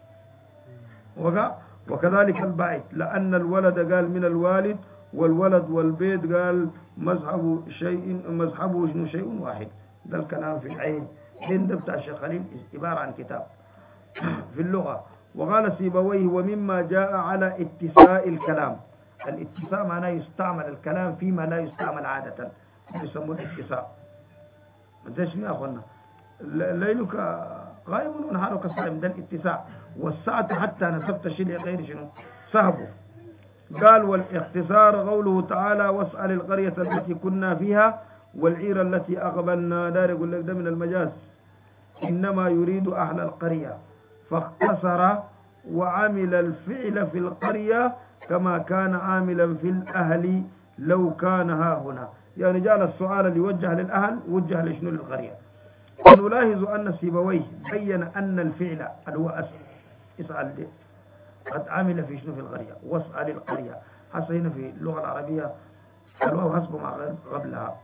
وكذلك البائت لأن الولد قال من الوالد، والولد والبيت قال مذهبه شنو شيء واحد. ده الكلام في العين هند بتاع الشيخ خليل عبارة عن كتاب في اللغة. وقال سيبويه ومما جاء على اتساء الكلام. الاتساء معناه يستعمل الكلام فيما لا يستعمل عادة، يسموه الاتساع. ده شنو يا اخوانا؟ ليلك قائم ونهارك صائم، ده الاتساع. والساعة حتى نسبت شيء غير شنو صاحبه. قال والاختصار قوله تعالى واسأل القرية التي كنا فيها والعير التي أقبلنا. دار يقول لك ده من المجاز، إنما يريد أهل القرية، فاختصر وعمل الفعل في القرية كما كان عاملا في الأهل لو كان ها هنا. يعني جعل السؤال اللي يوجه للأهل وجه لشنو للقرية. ونلاحظ أن سيبويه بين أن الفعل اللي هو اسأل دي قد عمل في شنو في القرية. واسأل القرية حتى هنا في اللغة العربية الواو حسب مع قبلها.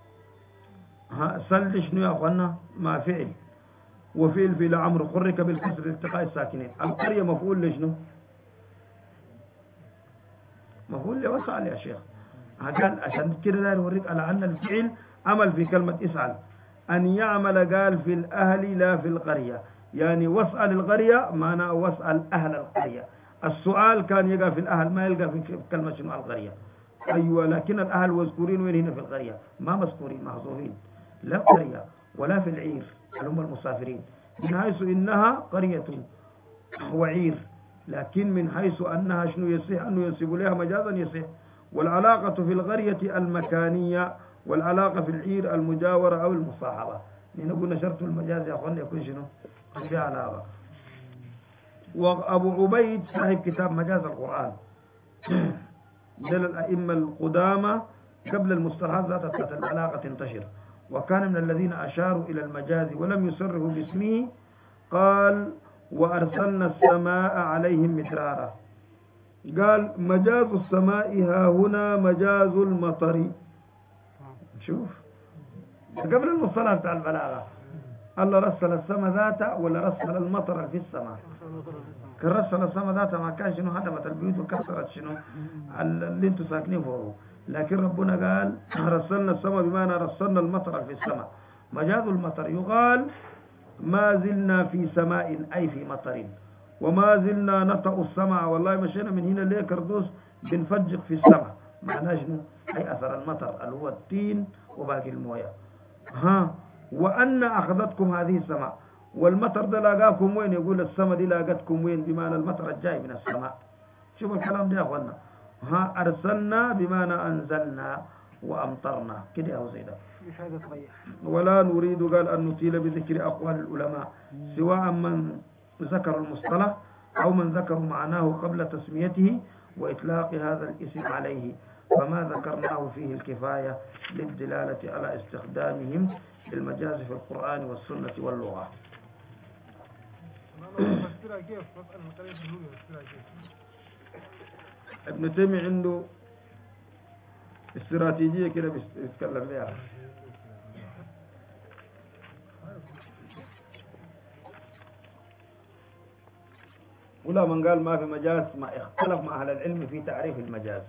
سل شنو يا أخوانا ما فعل، وفعل في لعمر حرك بالكسر التقاء الساكنين. القرية مفعول لشنو؟ مفعول لوسأل يا شيخ. قال عشان كده داير يوريك على أن الفعل عمل في كلمة اسأل. أن يعمل قال في الأهل لا في القرية، يعني واسأل القرية معناه واسأل أهل القرية. السؤال كان يقع في الأهل ما يلقى في كلمة شنو القرية. أيوة، لكن الأهل مذكورين وين هنا في القرية؟ ما مذكورين، محذوفين، لا قرية ولا في العير اللي هم المسافرين، من حيث إنها قرية وعير، لكن من حيث أنها شنو يصح أنه ينسب لها مجازا يصح. والعلاقة في القرية المكانية، والعلاقة في العير المجاورة أو المصاحبة. نقول شرط المجاز يا أخوان يكون شنو في علاقة. وأبو عبيد صاحب كتاب مجاز القرآن دل الأئمة القدامى قبل المصطلحات ذات العلاقة تنتشر، وكان من الذين أشاروا إلى المجاز ولم يصرحوا باسمه. قال وأرسلنا السماء عليهم مدرارا. قال مجاز السماء ها هنا مجاز المطر. شوف قبل المصطلح بتاع البلاغة الله رسل السماء ذاته ولا رسل المطر في السماء؟ كان رسل السماء ذاته ما كان شنو هدمت البيوت وكسرت شنو اللي انتم ساكنين فوقه، لكن ربنا قال رسلنا السماء بمعنى رسلنا المطر في السماء. مجاز المطر يقال ما زلنا في سماء أي في مطر، وما زلنا نطأ السماء، والله مشينا من هنا ليه كردوس بنفجق في السماء. معناه شنو؟ أي أثر المطر اللي هو الطين وباقي المويه. وأن أخذتكم هذه السماء، والمطر ده لاقاكم وين؟ يقول السماء دي لاقتكم وين؟ بمعنى المطر الجاي من السماء. شوفوا الكلام ده يا أخوانا. أرسلنا بمعنى أنزلنا وأمطرنا كده أو زي ده. ولا نريد قال أن نطيل بذكر أقوال العلماء سواء من ذكر المصطلح أو من ذكر معناه قبل تسميته وإطلاق هذا الاسم عليه، فما ذكرناه فيه الكفاية للدلالة على استخدامهم للمجاز في القرآن والسنة واللغة. ابن تيمية عنده استراتيجية كده بيتكلم بيها. ولا من قال ما في مجاز ما اختلف مع أهل العلم في تعريف المجاز.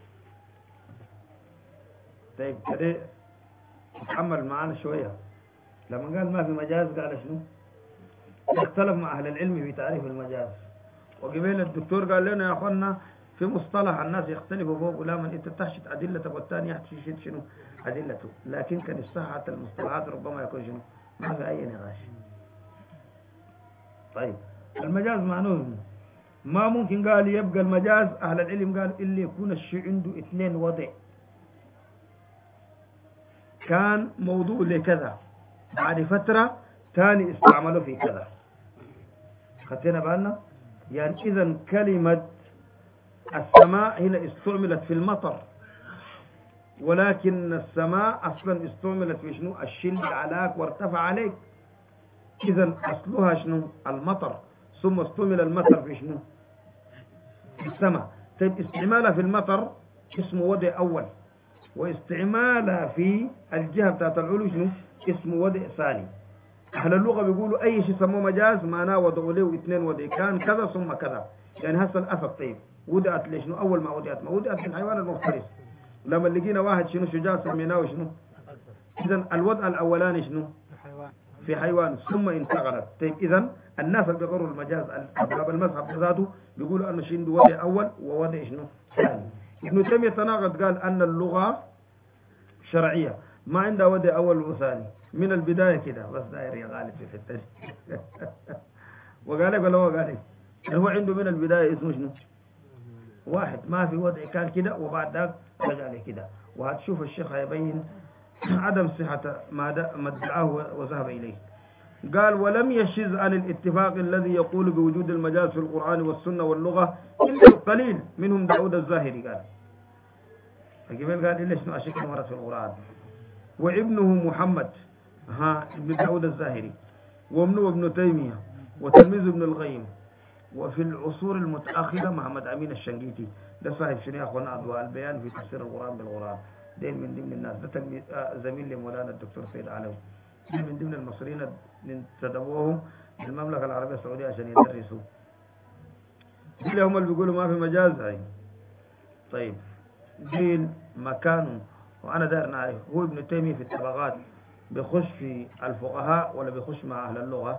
طيب كده تحمل معانا شوية. لما قال ما في مجاز قال شنو؟ اختلف مع أهل العلم في تعريف المجاز. وقبل الدكتور قال لنا يا أخوانا في مصطلح الناس يختلفوا فوق، ولا من انت تحشد أدلتك والثاني يحشد شنو أدلته، لكن كان الصحة المصطلحات ربما يكون شنو ما في أي نقاش. طيب المجاز معنوه ما ممكن قال يبقى المجاز أهل العلم قال إلا يكون الشيء عنده اثنين وضع، كان موضوع لكذا بعد فترة ثاني استعملوا في كذا. خدتنا بالنا؟ يعني إذا كلمة السماء هنا استعملت في المطر، ولكن السماء أصلا استعملت في شنو؟ الشل علاك وارتفع عليك. إذا أصلها شنو؟ المطر، ثم استعمل المطر في شنو؟ في السماء. طيب استعمالها في المطر اسمه وضع أول، واستعمالها في الجهة بتاعت العلو شنو اسمه وضع ثاني. أهل اللغة بيقولوا أي شيء سموه مجاز معناه وضعوا له اثنين وضع، كان كذا ثم كذا. يعني هسه الأسد طيب وضعت ليش شنو أول ما وضعت؟ ما وضعت في الحيوان المفترس، لما لقينا واحد شنو شجاع سميناه شنو. إذا الوضع الأولاني شنو؟ في حيوان ثم انتقلت. طيب إذا الناس اللي بيقروا المجاز أصحاب المذهب ذاته بيقولوا أنه شيء عنده وضع أول ووضع شنو ثاني. ابن تيمية تناقض قال أن اللغة شرعية ما عندها وضع أول وثاني من البداية كده، بس داير يا غالب في الحتة دي. وقال لك ولا هو قال لك هو عنده من البداية اسمه شنو واحد، ما في وضع كان كده وبعد ذاك رجع لي كده. وهتشوف الشيخ هيبين عدم صحة ما ادعاه وذهب إليه. قال ولم يشذ عن الاتفاق الذي يقول بوجود المجاز في القرآن والسنة واللغة إلا القليل منهم داود الزاهري. قال قال إلا شنو أشكل مرة في القرآن، وابنه محمد ابن داود الزاهري، وابنه ابن تيمية، وتلميذ ابن القيم. وفي العصور المتأخرة محمد أمين الشنقيطي، ده صاحب شنو يا أخوانا أضواء البيان في تفسير القرآن بالقرآن، ده من ضمن الناس، ده زميل لمولانا الدكتور سيد علوي، ده من ضمن المصريين اللي انتدبوهم المملكة العربية السعودية عشان يدرسوا. دول هم اللي بيقولوا ما في مجاز هاي. طيب دين مكانه وأنا داير نعرف هو ابن تيمية في الطبقات بيخش في الفقهاء ولا بيخش مع أهل اللغة؟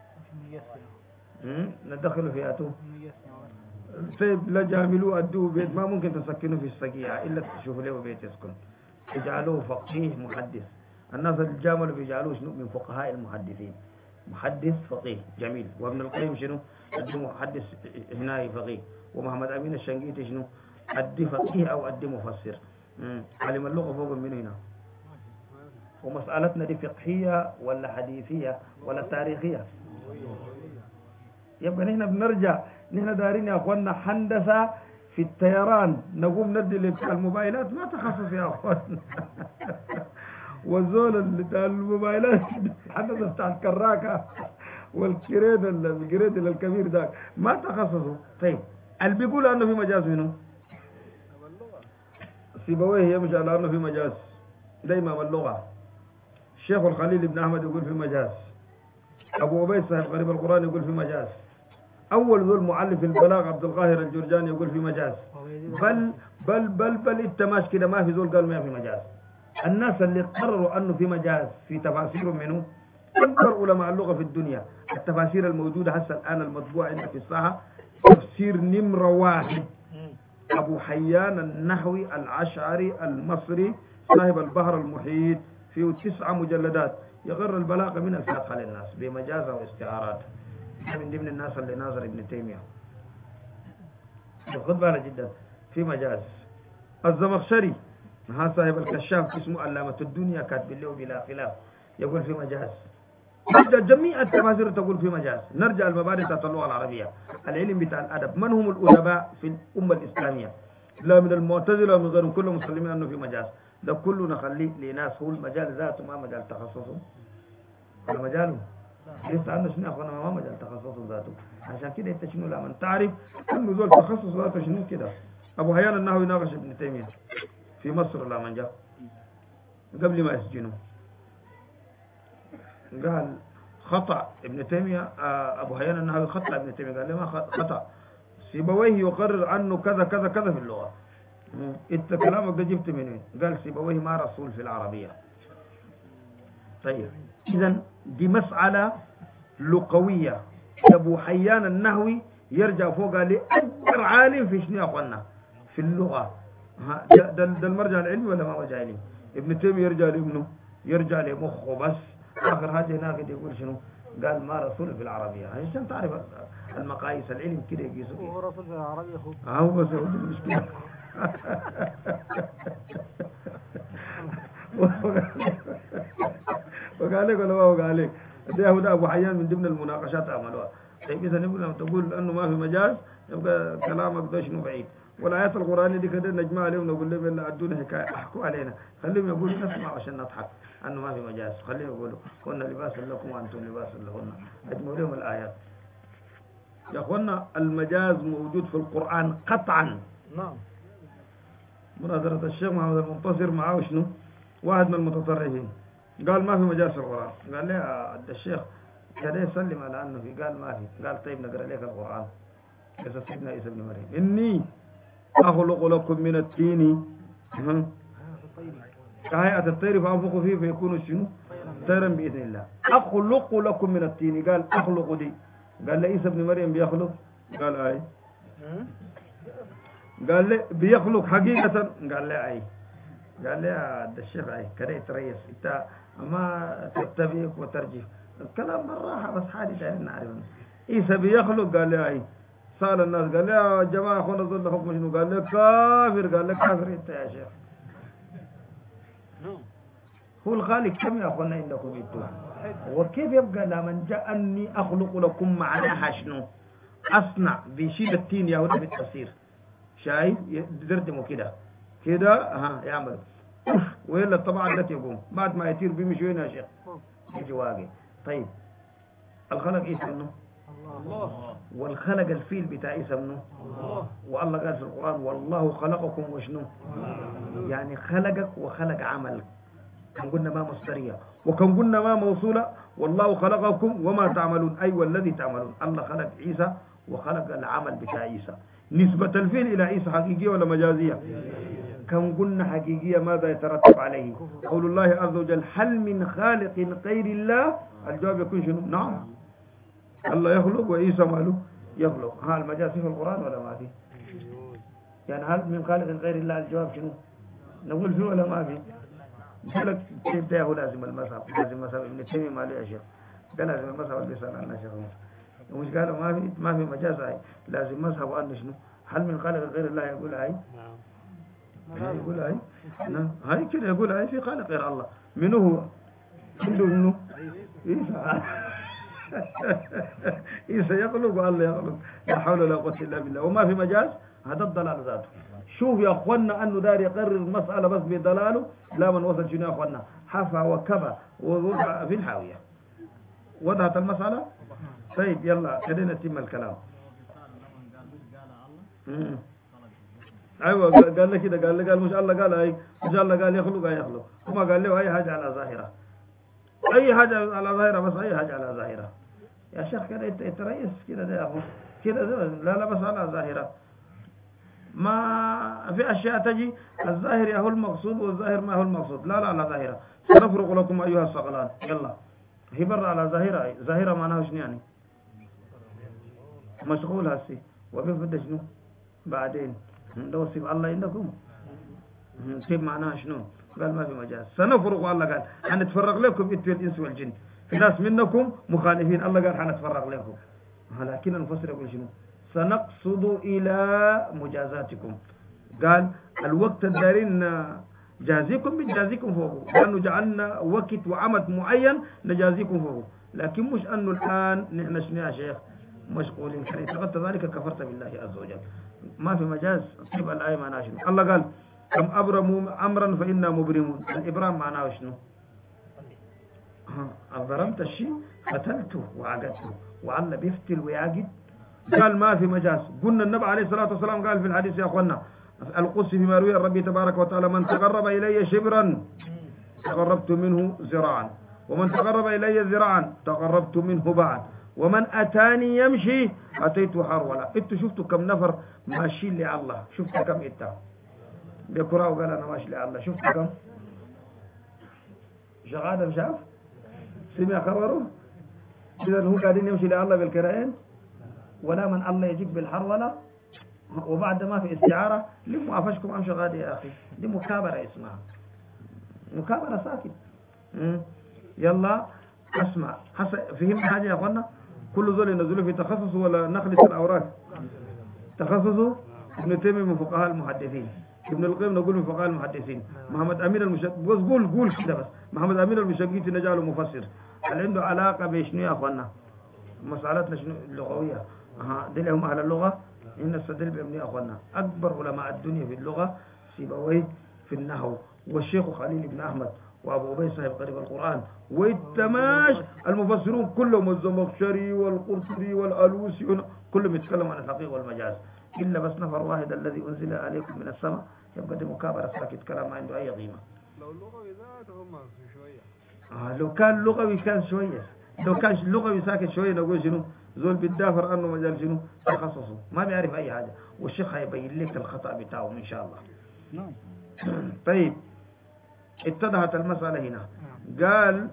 ندخله في أتو. طيب لا جاملوه أدوه بيت، ما ممكن تسكنه في السقيعة إلا تشوفوا له بيت يسكن. اجعلوه فقيه محدث. الناس اللي جاملوا بيجعلوه شنو من فقهاء المحدثين، محدث فقيه جميل. وابن القيم شنو أدي محدث هنا فقيه. ومحمد أمين الشنقيطي شنو أدي فقيه أو أدي مفسر. علم اللغة فوق من هنا. ومسألتنا دي فقهية ولا حديثية ولا تاريخية؟ يبقى نحن بنرجع، نحن دارين يا أخوانا هندسة في الطيران، نقوم ندي الموبايلات ما تخصص يا أخوانا. والزول اللي بتاع الموبايلات هندسة بتاع الكراكة والجريد الكبير ذاك ما تخصصه. طيب اللي بيقول أنه في مجاز منه سيبويه يمشي على أنه في مجاز، ده إمام اللغة. الشيخ الخليل بن أحمد يقول في مجاز، أبو عبيد صاحب غريب القرآن يقول في مجاز، أول ذو المؤلف البلاغ عبد القاهر الجرجاني يقول في مجاز. بل بل بل بل التماش كده ما في ذو قال ما في مجاز. الناس اللي قرروا أنه في مجاز في تفاسير منه أكبر علماء اللغة في الدنيا. التفاسير الموجودة هسه الآن المطبوعة عندنا في الساحة تفسير نمرة واحد أبو حيان النحوي العشعري المصري صاحب البحر المحيط، فيه 9 مجلدات يغر البلاغة من الفتحة للناس بمجازة واستعارات. من ضمن الناس اللي ناظر ابن تيمية خد بالك جدا في مجاز. الزمخشري صاحب الكشاف اسمه علامة الدنيا كاتب له بلا خلاف يقول في مجاز. جميع التفاسير تقول في مجاز. نرجع المبادئ بتاعت اللغة العربية، العلم بتاع الأدب. من هم الأدباء في الأمة الإسلامية؟ لا من المعتزلة ومن غيرهم، كلهم مسلمين أنه في مجاز. ده كله نخليه لناس هو المجال ذاته ما مجال تخصصه ولا مجاله. لسه عندنا شنو يا اخوانا ما مجال تخصصه ذاته. عشان كده انت شنو لما تعرف انه ذول تخصص ذاته شنو كده. ابو حيان النحوي ناقش ابن تيمية في مصر لما جاء قبل ما يسجنه، قال خطأ ابن تيمية. ابو حيان النحوي خطأ ابن تيمية، قال لي ما خطأ، سيبويه يقرر عنه كذا كذا كذا في اللغة. انت كلامك ده جبت منين؟ قال سيبويه ما رسول في العربية. طيب اذا دي مسألة لغوية. ابو حيان النحوي يرجع فوق لأكبر عالم في شنو يا اخوانا في اللغة. ده المرجع العلمي ولا ما مرجع علمي؟ ابن تيمية يرجع لابنه، يرجع لمخه. بس اخر حاجة هناك يقول شنو؟ قال ما رسول في العربية. عشان تعرف المقاييس العلم كده يقيسوا هو رسول في العربية هو بس هو المشكلة. وقال لك ولا ما وقال لك؟ ده ابو حيان من ضمن المناقشات عملوها. طيب اذا نقول تقول انه ما في مجاز يبقى كلامك ده شنو بعيد. والايات القرانيه دي كده نجمع عليهم نقول لهم الا ادونا حكايه احكوا علينا، خليهم يقولوا نسمع عشان نضحك انه ما في مجاز. خليهم يقولوا كنا لباس لكم وانتم لباس لهن. اجمعوا لهم الايات يا اخوانا. المجاز موجود في القران قطعا. نعم. مناظرة الشيخ محمد المنتصر معاه شنو؟ واحد من المتطرفين قال ما في مجاز في القرآن. قال لي الشيخ كده يسلم على أنه في، قال ما في. قال طيب نقرأ لك القرآن. قصة سيدنا عيسى بن مريم إني أخلق لكم من التين كهيئة الطير فأنفخ فيه فيكون شنو؟ طيرا بإذن الله. أخلق لكم من التين، قال أخلق دي. قال لي عيسى بن مريم بيخلق؟ قال أي. قال لي بيخلق حقيقة؟ قال لي أي. قال لي يا الشيخ أي كده تريس أنت ما تتبيك وترجف الكلام بالراحة بس حاجة تعرف نعرف. عيسى بيخلق؟ قال لي أي. سأل الناس قال لي يا جماعة أخونا ظل حكم شنو؟ قال لي كافر. قال لي كافر أنت يا شيخ. هو الخالق كم يا أخونا عندكم انتم؟ وكيف يبقى لمن جاء أني أخلق لكم معناها شنو؟ أصنع بيشيل التين يا ولد بالتفسير شايف يدردموا كده كده ها يعمل وإلا طبعا لا يقوم بعد ما يطير بيمشي وين يا شيخ؟ يجي واقع. طيب الخلق إيه منه؟ الله. والخلق الفيل بتاع عيسى منه؟ الله. والله قال في القرآن والله خلقكم وشنو؟ يعني خلقك وخلق عملك. كان قلنا ما مصدرية وكان قلنا ما موصولة. والله خلقكم وما تعملون، أي والذي تعملون. الله خلق عيسى وخلق العمل بتاع عيسى. نسبة الفيل إلى عيسى حقيقية ولا مجازية؟ كان قلنا حقيقية. ماذا يترتب عليه؟ قول الله عز وجل هل من خالق غير الله؟ الجواب يكون شنو؟ نعم الله يخلق وعيسى ماله يخلق. ها المجاز في القرآن ولا ما في؟ يعني هل من خالق غير الله الجواب شنو؟ نقول فيه ولا ما في؟ قال لك انتهى لازم المذهب، لازم مذهب ابن تيمية ماله يا شيخ. قال لازم المذهب اللي سأل عنه شيخ ومش قالوا ما في مجاز هاي لازم مذهب وأن شنو؟ هل من خالق غير الله يقول هاي؟ يقول هاي؟ نعم هاي كده يقول هاي في خالق غير الله. منو هو؟ عنده منو؟ عيسى. عيسى يخلق والله يخلق. لا حول ولا قوة إلا بالله. وما في مجاز. هذا الضلال ذاته. شوف يا أخوانا أنه دار يقرر المسألة بس بدلاله. لا من وصل شنو يا أخوانا؟ حفى وكبى ووضع في الحاوية. وضعت المسألة. طيب يلا خلينا نتم الكلام. ايوه قال لك كده قال مش الله قال اي مش الله قال يخلق وما قال له اي حاجه على ظاهره. اي حاجه على ظاهره بس اي حاجه على ظاهره يا شيخ كده انت رئيس كده ده يا اخو كده لا بس على ظاهره. ما في اشياء تجي الظاهر هو المقصود والظاهر ما هو المقصود. لا على ظاهره. سنفرق لكم ايها الثقلان. يلا هي بر على ظاهره. ظاهره معناها شنو يعني؟ مشغول هسي وبيفد شنو بعدين ندوسي الله عندكم كيف معناها شنو؟ قال ما في مجاز. سنفرق الله قال حنتفرق لكم انتوا الانس والجن. في ناس منكم مخالفين الله قال حنتفرق لكم. لكن المفسر يقول شنو؟ سنقصد الى مجازاتكم. قال الوقت الدارين جازيكم بنجازيكم فوقه لانه جعلنا وقت وعمد معين نجازيكم فوقه. لكن مش انه الان نحن شنو يا شيخ مشغولين. كان يتغطى ذلك كفرت بالله عز وجل. ما في مجاز. طيب الآية معناها شنو؟ الله قال كم أبرموا أمرا فإنا مبرمون. الإبرام معناه شنو؟ أبرمت الشيء قتلته وعقدته وعلى بيفتل ويعقد. قال ما في مجاز. قلنا النبي عليه الصلاة والسلام قال في الحديث يا أخوانا القدس فيما روي الرب تبارك وتعالى من تقرب إلي شبرا تقربت منه ذراعا ومن تقرب إلي ذراعا تقربت منه بعد ومن أتاني يمشي أتيته حرولا. انتوا شفتوا كم نفر ماشيين لله؟ شفتوا كم انت بيقرأوا قال أنا ماشي لله؟ شفتوا كم؟ شغادة شاف سمع خبره إذا هو قاعدين يمشي لله بالكرائن ولا من الله يجيك بالحرولا. وبعد ما في استعارة لموا أفشكم أم شغادة يا أخي. دي مكابرة اسمها مكابرة ساكت. يلا اسمع فهمت حاجة يا أخوانا؟ كل ذول ينزلوا في تخصص ولا نخلص الأوراق؟ تخصصوا ابن تيمية من فقهاء المحدثين. ابن القيم نقول من فقهاء المحدثين. محمد أمين بس قول كده بس. محمد أمين المشقيتي نجعله مفسر. هل عنده علاقة بشنو يا أخوانا؟ مسألتنا شنو اللغوية. دي لهم أهل اللغة. إن السدل بأمن يا أخوانا أكبر علماء الدنيا في اللغة سيبويه في النحو والشيخ خليل بن أحمد وأبو أبي صاحب قريب القرآن والتماش المفسرون كلهم الزمخشري والقرطبي والألوسي كلهم يتكلموا عن الحقيقة والمجاز. إلا بس نفر واحد الذي أنزل عليكم من السماء يبقى دي مكابرة ساكت كلام ما عنده أي قيمة. لو لغوي ذاته ما في شوية. لو كان لغوي كان شوية، لو كان لغوي ساكت شوية نقول شنو زول بيدافر أنه مجال شنو تخصصه ما بيعرف أي حاجة، والشيخ هيبين لك الخطأ بتاعه إن شاء الله. نعم. طيب اتضحت المسألة هنا. قال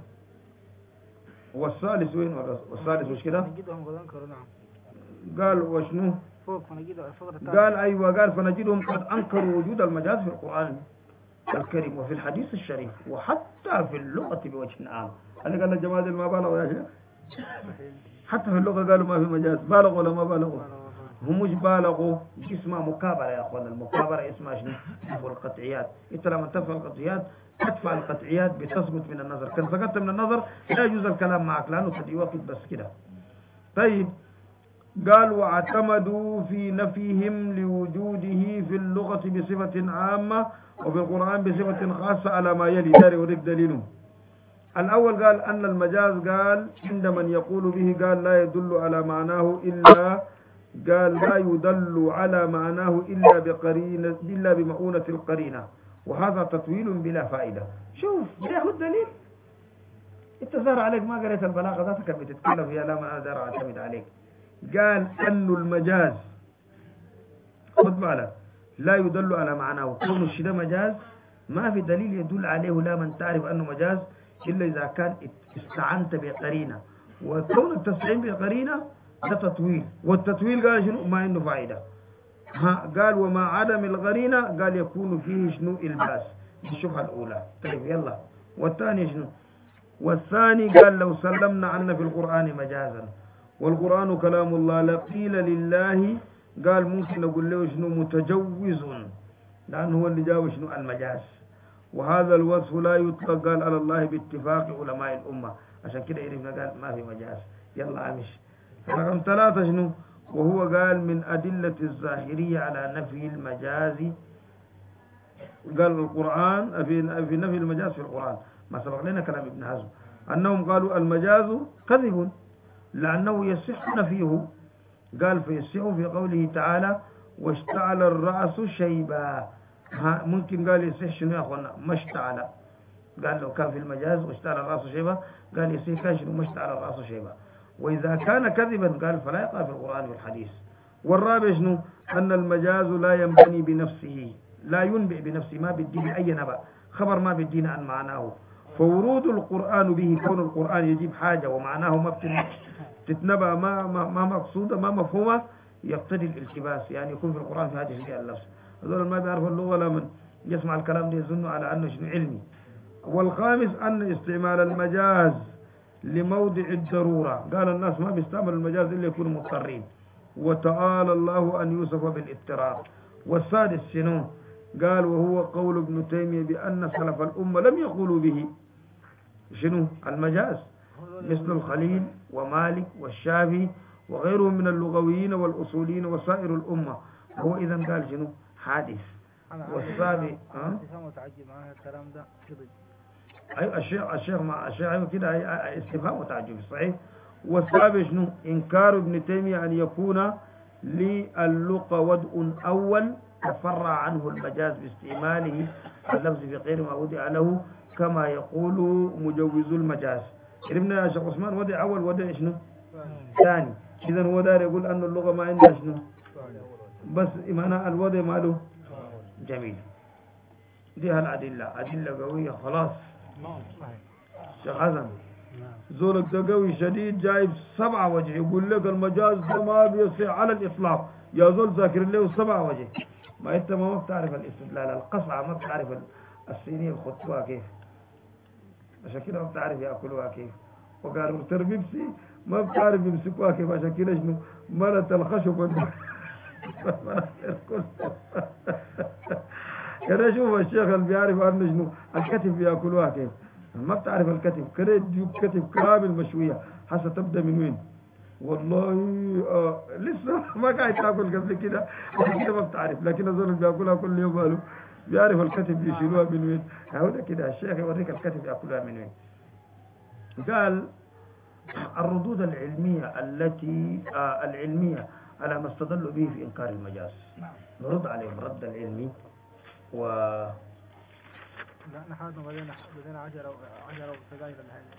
والثالث وين والثالث مش كده؟ نجدهم قد أنكروا. نعم. قال وشنو؟ فوق فنجدهم قال أيوة قال فنجدهم قد أنكروا وجود المجاز في القرآن الكريم وفي الحديث الشريف وحتى في اللغة بوجه عام. أنا قال الجماعة ما بالغوا يا شيخ؟ حتى في اللغة قالوا ما في مجاز، بالغوا ولا ما بالغوا؟ هم مش بالغوا، دي اسمها مكابرة يا أخوان. المكابرة اسمها شنو؟ تفعل القطعيات. أنت لما تفعل القطعيات تدفع القطعيات بتثبت من النظر، كان سقطت من النظر لا يجوز الكلام معك لأنه تدي وقت بس كده. طيب قال واعتمدوا في نفيهم لوجوده في اللغة بصفة عامة وفي القرآن بصفة خاصة على ما يلي. داري وريك دليله. الأول قال أن المجاز قال عند من يقول به قال لا يدل على معناه إلا قال لا يدل على معناه إلا بقرينة إلا بمؤونة القرينة، وهذا تطويل بلا فائدة. شوف ده هو الدليل. انت زار عليك ما قريت البلاغة ذاتك بتتكلم فيها لا ما أقدر أعتمد عليك. قال أن المجاز خذ بالك لا يدل على معناه، كون الشيء ده مجاز ما في دليل يدل عليه لا من تعرف أنه مجاز إلا إذا كان استعنت بقرينة، وكون التستعين بقرينة ده تطويل، والتطويل قال شنو ما عنده فائدة. قال وما عدم القرينة قال يكون فيه شنو الباس. الشبهة الأولى. طيب يلا والثاني شنو؟ والثاني قال لو سلمنا أن في القرآن مجازا والقرآن كلام الله لقيل لله قال ممكن نقول له شنو متجوز، لأنه هو اللي جاوب شنو المجاز، وهذا الوصف لا يطلق قال على الله باتفاق علماء الأمة. عشان كده عرفنا قال ما في مجاز. يلا امشي. رقم 3 شنو؟ وهو قال من أدلة الظاهرية على نفي المجاز قال القرآن في نفي المجاز في القرآن ما سبق لنا كلام ابن حزم أنهم قالوا المجاز كذب لأنه يصح نفيه. قال فيصح في قوله تعالى واشتعل الرأس شيبا. ممكن قال يصح شنو يا أخوانا ما اشتعل. قال لو كان في المجاز واشتعل الرأس شيبا قال يصح كان شنو ما اشتعل الرأس شيبا. وإذا كان كذبا قال فلا يقع في القرآن والحديث. والرابع شنو؟ أن المجاز لا ينبني بنفسه، لا ينبئ بنفسه، ما بالدين أي نبأ خبر ما بالدين عن معناه. فورود القرآن به كون القرآن يجيب حاجة ومعناه ما تتنبأ ما مقصودة ما مفهومة يقتضي الالتباس، يعني يكون في القرآن في هذه الشيء اللفظ. هذول ما بيعرفوا اللغة ولا من يسمع الكلام ده يظن على أنه شنو علمي. والخامس أن استعمال المجاز لموضع الضرورة. قال الناس ما بيستعمل المجاز إلا يكونوا مضطرين، وتعالى الله أن يوصف بالاضطرار. والسادس شنو؟ قال وهو قول ابن تيمية بأن سلف الأمة لم يقولوا به شنو المجاز مثل الخليل ومالك والشافعي وغيرهم من اللغويين والأصوليين وسائر الأمة. هو إذا قال شنو حادث. والسابع متعجب معاه الكلام ده كذب. أيوة الشيخ مع الشيخ أيوة كده استفهام وتعجب صحيح. والسابع شنو إنكار ابن تيمية أن يكون للغة وضع أول تفرع عنه المجاز باستعماله اللفظ في غير ما وضع له كما يقول مجوز المجاز. عرفنا يا شيخ عثمان وضع أول وضع شنو ثاني. إذا هو دار يقول أن اللغة ما عندها شنو بس إيمانا الوضع ماله جميل. دي هالأدلة أدلة قوية خلاص. شيخ حسن زولك ده قوي شديد جايب 7 وجه يقول لك المجاز ده ما بيصيح على الإطلاق. يا زول ذاكر له 7 وجه. ما انت ما بتعرف الاستدلال القصعة ما بتعرف الصينية الخطوة كيف، عشان كده ما بتعرف يأكلوها كيف. وقالوا تربيبسي ما بتعرف يمسكوها كيف، عشان كده شنو مرت الخشب كده. شوف الشيخ اللي بيعرف عنه شنو الكتف بيأكلوها كيف، ما بتعرف الكتف كده تجيب كتف كامل مشوية حتى تبدأ من وين والله لسه ما قاعد تاكل قبل كده عشان كده ما بتعرف. لكن الزول اللي بياكلها كل يوم قالوا بيعرف الكتف بيشيلوها من وين. هو كده الشيخ يوريك الكتف ياكلها من وين. قال الردود العلمية على ما استدلوا به في إنكار المجاز. نرد عليهم رد العلمي و لا نحن بدينا عجرة وسجاير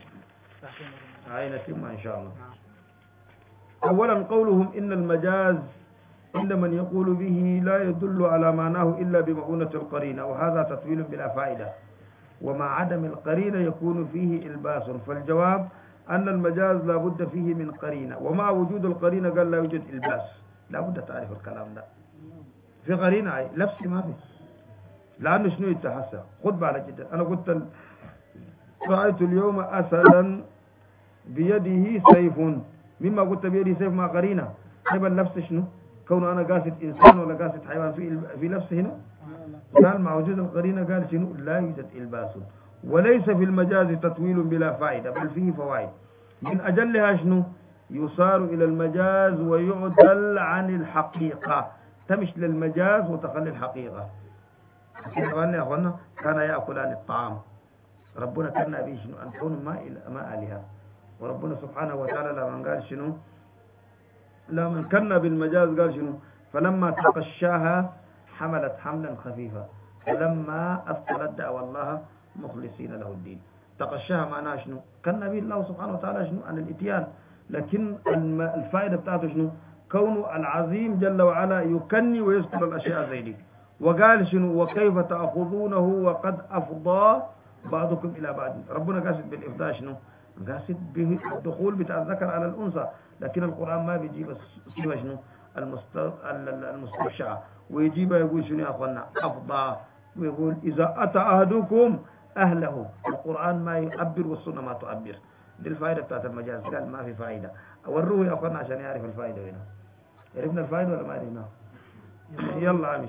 عينة إن شاء الله. أولا قولهم إن المجاز عند من يقول به لا يدل على معناه إلا بمؤونة القرينة، وهذا تطويل بلا فائدة، ومع عدم القرينة يكون فيه إلباس. فالجواب أن المجاز لا بد فيه من قرينة، ومع وجود القرينة قال لا يوجد إلباس. لا بد تعرف الكلام ده في قرينة أي لبس ما في، لأنه شنو يتحسن. خد بالك جدا، أنا قلت رأيت اليوم أسدا بيده سيف، مما قلت بيده سيف مع قرينة، يبقى اللبس شنو؟ كونه أنا قاصد إنسان ولا قاصد حيوان في لبس هنا؟ قال مع وجود القرينة قال شنو؟ لا يوجد إلباس. وليس في المجاز تطويل بلا فائدة، بل فيه فوائد. من أجلها شنو؟ يصار إلى المجاز ويعدل عن الحقيقة، تمش للمجاز وتخلي الحقيقة. يا أخوانا كان يأكلان الطعام، ربنا كان به شنو؟ أن تكون ما آلهة. وربنا سبحانه وتعالى لما قال شنو؟ لما كنا بالمجاز قال شنو؟ فلما تقشاها حملت حملا خفيفا فلما أثقلت دعوى الله مخلصين له الدين. تقشاها معناها شنو؟ كنا به الله سبحانه وتعالى شنو؟ عن الإتيان، لكن الفائدة بتاعته شنو؟ كونه العظيم جل وعلا يكني ويذكر الأشياء زي دي. وقال شنو؟ وكيف تأخذونه وقد أفضى بعضكم إلى بعض. ربنا قاصد بالإفضاء شنو؟ قاصد به الدخول بتاع الذكر على الأنثى، لكن القرآن ما بيجيب الصفة شنو؟ المستبشعة، ويجيبها يقول شنو يا أخوانا؟ أفضى، ويقول إذا أتى أحدكم أهله. القرآن ما يعبر والسنة ما تعبر. دي الفائدة بتاعت المجاز. قال ما في فائدة. أوروه يا أخوانا عشان يعرف الفائدة هنا. عرفنا الفائدة ولا ما عرفنا؟ يلا عمش.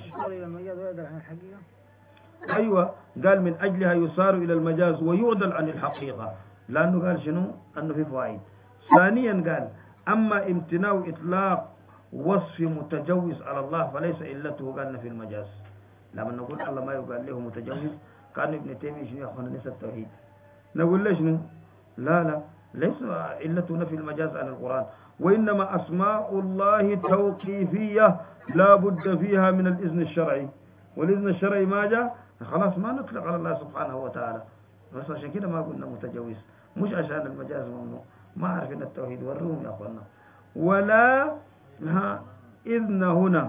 أيوة، قال من أجلها يصار إلى المجاز ويعدل عن الحقيقة، لأنه قال شنو؟ أنه في فوائد. ثانيا قال أما امتناع إطلاق وصف متجوز على الله فليس إلته قالنا في المجاز. لما نقول الله ما يقال له متجوز كان ابن تيمية شنو يا أخوانا ليس التوحيد. نقول ليش شنو؟ لا ليس إلتنا في المجاز عن القرآن، وإنما أسماء الله توقيفية لا بد فيها من الإذن الشرعي، والإذن الشرعي ما جاء خلاص ما نطلق على الله سبحانه وتعالى. بس عشان كده ما قلنا متجوز، مش عشان المجاز ممنوع. ما عارفين التوحيد والروم يا أخوانا. ولا إذن هنا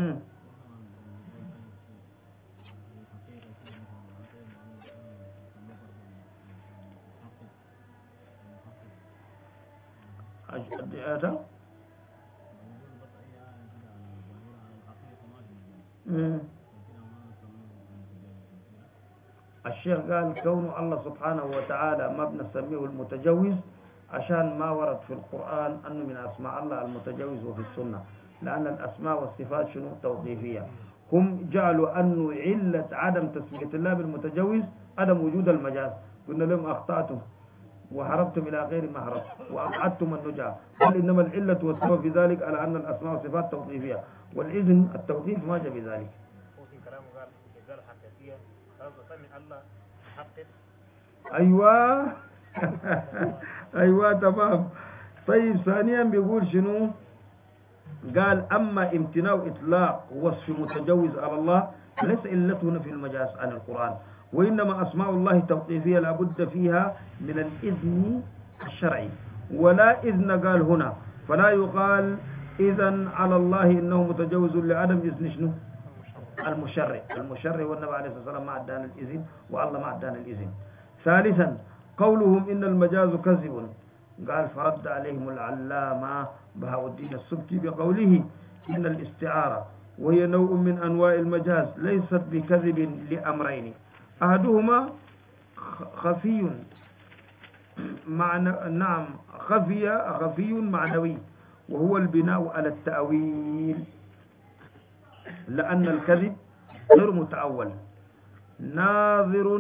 الشيخ قال كون الله سبحانه وتعالى ما بنسميه المتجوز عشان ما ورد في القرآن أنه من أسماء الله المتجوز وفي السنة، لأن الأسماء والصفات شنو؟ توقيفية. هم جعلوا أنه علة عدم تسمية الله بالمتجوز عدم وجود المجاز. قلنا لهم أخطأتم وحربتم إلى غير ما حربتم وأبعدتم النجاة، بل إنما العلة والسبب في ذلك على أن الأسماء والصفات توقيفية، والإذن التوقيف ما جاء بذلك. وفي كلامه قال حقيقيا خلاص سمع الله حقق. أيوة أيوة تمام. طيب ثانيا بيقول شنو؟ قال أما امتناع إطلاق وصف متجوز على الله ليس إلتنا في المجاز عن القرآن، وإنما أسماء الله توقيفية لا بد فيها من الإذن الشرعي، ولا إذن قال هنا، فلا يقال إذن على الله إنه متجوز لعدم إذن شنو؟ المشرع والنبي عليه الصلاة والسلام ما عدان الإذن والله ما عدان الإذن. ثالثا قولهم إن المجاز كذب، قال فرد عليهم العلامة بهاء الدين السبكي بقوله إن الاستعارة وهي نوع من أنواع المجاز ليست بكذب لأمرين، أحدهما خفي خفي معنوي، وهو البناء على التأويل، لأن الكذب غير متأول، ناظر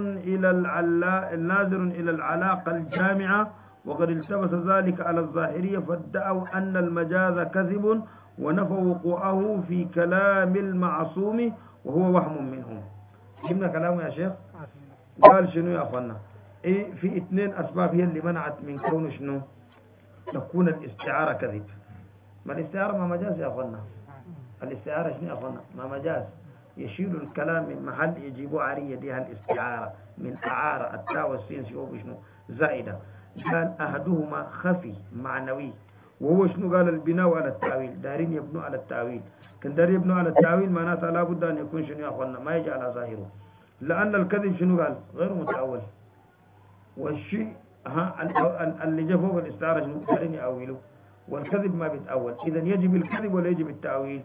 إلى العلاقة الجامعة، وقد التبس ذلك على الظاهرية فادعوا أن المجاز كذب ونفوا وقوعه في كلام المعصوم وهو وهم منهم. جبنا كلامه يا شيخ؟ قال شنو يا أخوانا؟ في 2 أسباب هي اللي منعت من كون شنو؟ تكون الاستعارة كذب. ما الاستعارة ما مجاز يا أخوانا. الاستعارة شنو يا أخوانا؟ ما مجاز. يشيل الكلام من محل يجيبوا عارية ديها الاستعارة من أعارة التاء والسين شنو زائدة. قال أحدهما خفي معنوي وهو شنو؟ قال البناء على التأويل. دارين يبنوا على التأويل. كان دار يبنوا على التأويل معناتها لابد أن يكون شنو يا أخوانا؟ ما يجي على ظاهره، لأن الكذب شنو قال؟ غير متأول. والشيء اللي جاء فوق الاستعارة شنو؟ دارين يأولوا، والكذب ما بيتأول. إذا يجب الكذب ولا يجب التأويل؟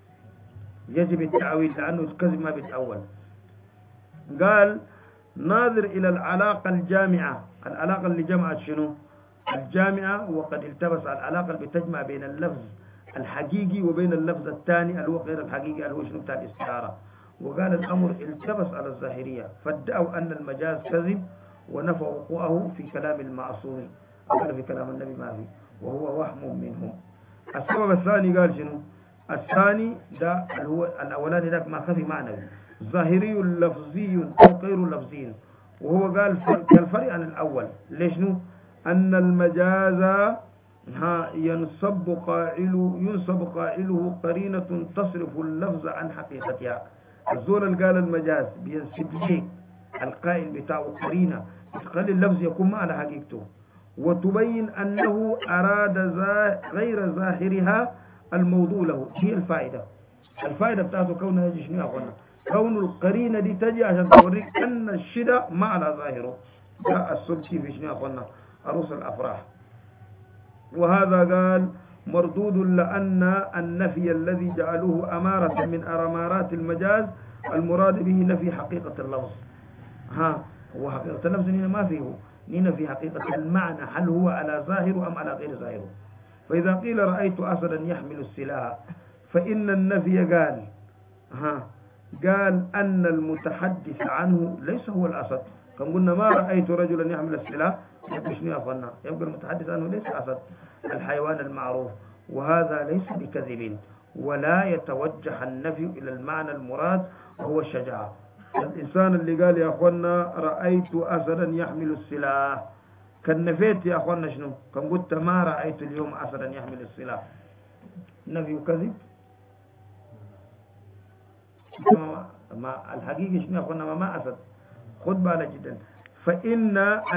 يجب التأويل لأنه الكذب ما بيتأول. قال ناظر إلى العلاقة الجامعة. العلاقة اللي جمعت شنو؟ الجامعة. وقد التبس العلاقة اللي بتجمع بين اللفظ الحقيقي وبين اللفظ الثاني اللي هو غير الحقيقي اللي هو شنو؟ بتاع الاستعارة. وقال الأمر التبس على الظاهرية فادعوا أن المجاز كذب ونفوا وقوعه في كلام المعصوم. قال في كلام النبي ما في، وهو وهم منهم. السبب الثاني قال شنو؟ الثاني ده اللي هو الأولاني ذاك ما خفي معنوي، ظاهري لفظي أو غير لفظي. وهو قال كالفرق عن الأول. ليش نو؟ أن المجاز ينصب قائله قرينة تصرف اللفظ عن حقيقتها. الزول اللي قال المجاز بينسب لك القائل بتاعه قرينة تخلي اللفظ يكون ما على حقيقته وتبين أنه أراد غير ظاهرها الموضوع له. هي الفائدة بتاعته كونها يجي شنو يا أخوانا؟ كون القرينة دي تجي عشان توريك أن الشدة ما على ظاهره. جاء السبكي في شنو يا أخوانا؟ عروس الأفراح. وهذا قال مردود لأن النفي الذي جعلوه أمارة من أمارات المجاز المراد به نفي حقيقة اللفظ. وحقيقة اللفظ هنا ما فيه، هنا في حقيقة المعنى هل هو على ظاهره أم على غير ظاهره. فإذا قيل رأيت أسدا يحمل السلاح فإن النفي قال أن المتحدث عنه ليس هو الأسد. كم قلنا ما رأيت رجلا يحمل السلاح يبقى شنو يا أخوانا؟ يبقى المتحدث عنه ليس أسد الحيوان المعروف. وهذا ليس بكذب ولا يتوجه النفي إلى المعنى المراد وهو الشجاعة. الإنسان اللي قال يا أخوانا رأيت أسدا يحمل السلاح كان نفيت يا أخوانا شنو؟ كان قلت ما رأيت اليوم أسدا يحمل السلاح. نفي كذب؟ ما الحقيقة شنو يا أخوانا؟ ما أسد. خد بالك جدا. فإن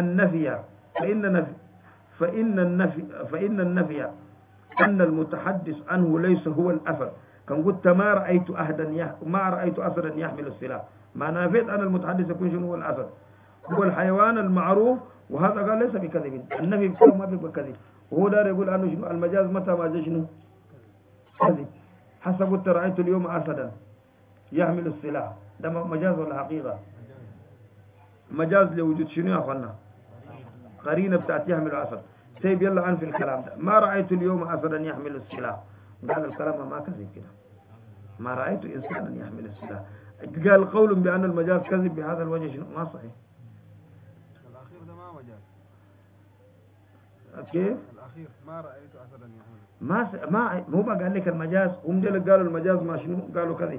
النفي أن المتحدث عنه ليس هو الأسد. كان قلت ما رأيت أسدا يحمل السلاح. ما نفيت أن المتحدث يكون شنو هو الأسد؟ هو الحيوان المعروف. وهذا قال ليس بكذب. النفي بكذب ما بيبقى كذب. وهو دار يقول أنه شنو المجاز متى ما جاء شنو؟ كذب. حسب قلت رأيت اليوم أسدا يحمل السلاح ده مجاز ولا حقيقة؟ مجاز لوجود شنو يا أخوانا؟ قرينة بتاعت يحمل أسد. سيب يلا عن في الكلام ده. ما رأيت اليوم أسدا يحمل السلاح. قال الكلام ما كذب كده. ما رأيت إنسانا يحمل السلاح. قال قول بأن المجاز كذب بهذا الوجه شنو؟ ما صحيح. الأخير ده ما مجاز. كيف؟ الأخير ما رأيت أسدا يحمل. ما هو ما قال لك المجاز. هم دول قالوا المجاز ما شنو؟ قالوا كذب.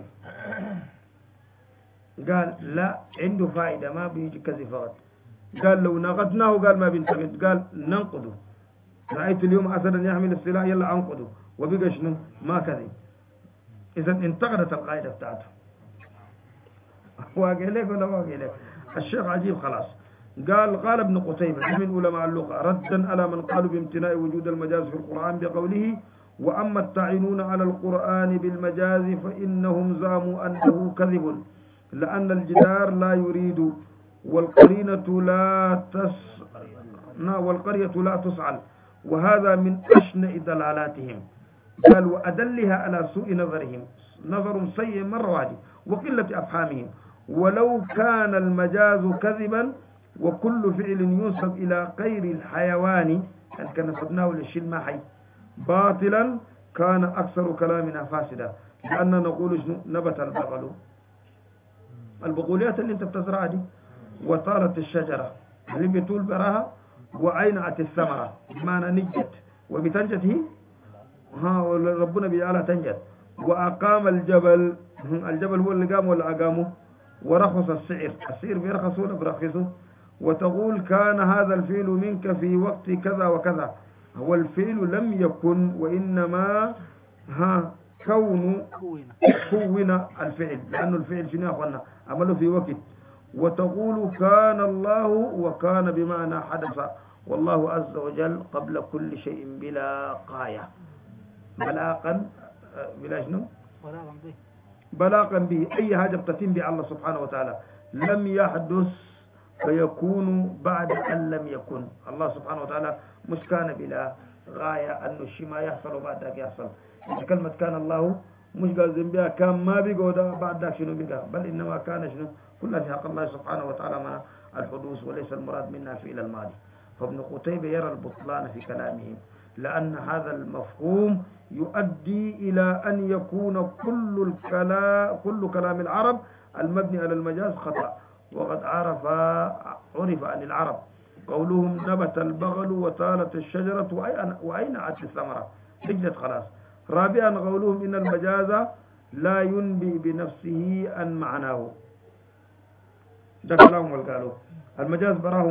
قال لا عنده فائدة ما بيجي كذب فقط. قال لو نقضناه قال ما بينتقد. قال ننقضه. رأيت اليوم أسدا يحمل السلاح يلا أنقضه وبقى شنو؟ ما كذب. إذا انتقدت القاعدة بتاعته. واقع لك ولا واقع لك؟ الشيخ عجيب خلاص. قال ابن قتيبة من علماء اللغة ردا على من قالوا بامتناع وجود المجاز في القرآن بقوله وأما الطاعنون على القرآن بالمجاز فإنهم زعموا أنه كذب لأن الجدار لا يريد والقرية لا تسعل وهذا من أشنع دلالاتهم. قال وأدلها على سوء نظرهم نظر سيء مرة واحدة وقلة أفهامهم. ولو كان المجاز كذبا وكل فعل ينسب إلى غير الحيوان يعني كان نسبناه للشيء الماحي باطلا كان أكثر كلامنا فاسدا لأننا نقول شنو؟ نبت البقوليات اللي انت بتزرعها دي وطالت الشجرة اللي بتول براها وعينعت الثمرة بمعنى نجت وبتنجت هي ربنا بيجعلها تنجت. وأقام الجبل هو اللي قام ولا أقامه. ورخص السعر بيرخص ولا برخصه. وتقول كان هذا الفيل منك في وقت كذا وكذا هو الفعل لم يكن وإنما كون الفعل، لأنه الفعل شنو يا أخوانا عمله في وقت. وتقول كان الله، وكان بمعنى حدث، والله عز وجل قبل كل شيء بلا قاية، بلاقا بلا شنو؟ بلاقا به، أي حاجة بتتم به الله سبحانه وتعالى لم يحدث فيكون بعد أن لم يكن. الله سبحانه وتعالى مش كان بلا غاية أنه الشيء ما يحصل وبعد ذلك يحصل. كلمة كان الله مش قال بها كان ما بيقعد بعد ذلك شنو بقى، بل إنما كان شنو كلها في حق الله سبحانه وتعالى مع الحدوث، وليس المراد منا فعل الماضي. فابن قتيبة يرى البطلان في كلامه، لأن هذا المفهوم يؤدي إلى أن يكون كل كلام العرب المبني على المجاز خطأ. وقد عرف عن العرب قولهم نبت البغل وطالت الشجرة وأينعت الثمرة، نجدت خلاص. رابعا قولهم إن المجاز لا ينبئ بنفسه عن معناه، ده كلامهم اللي قالوا المجاز براه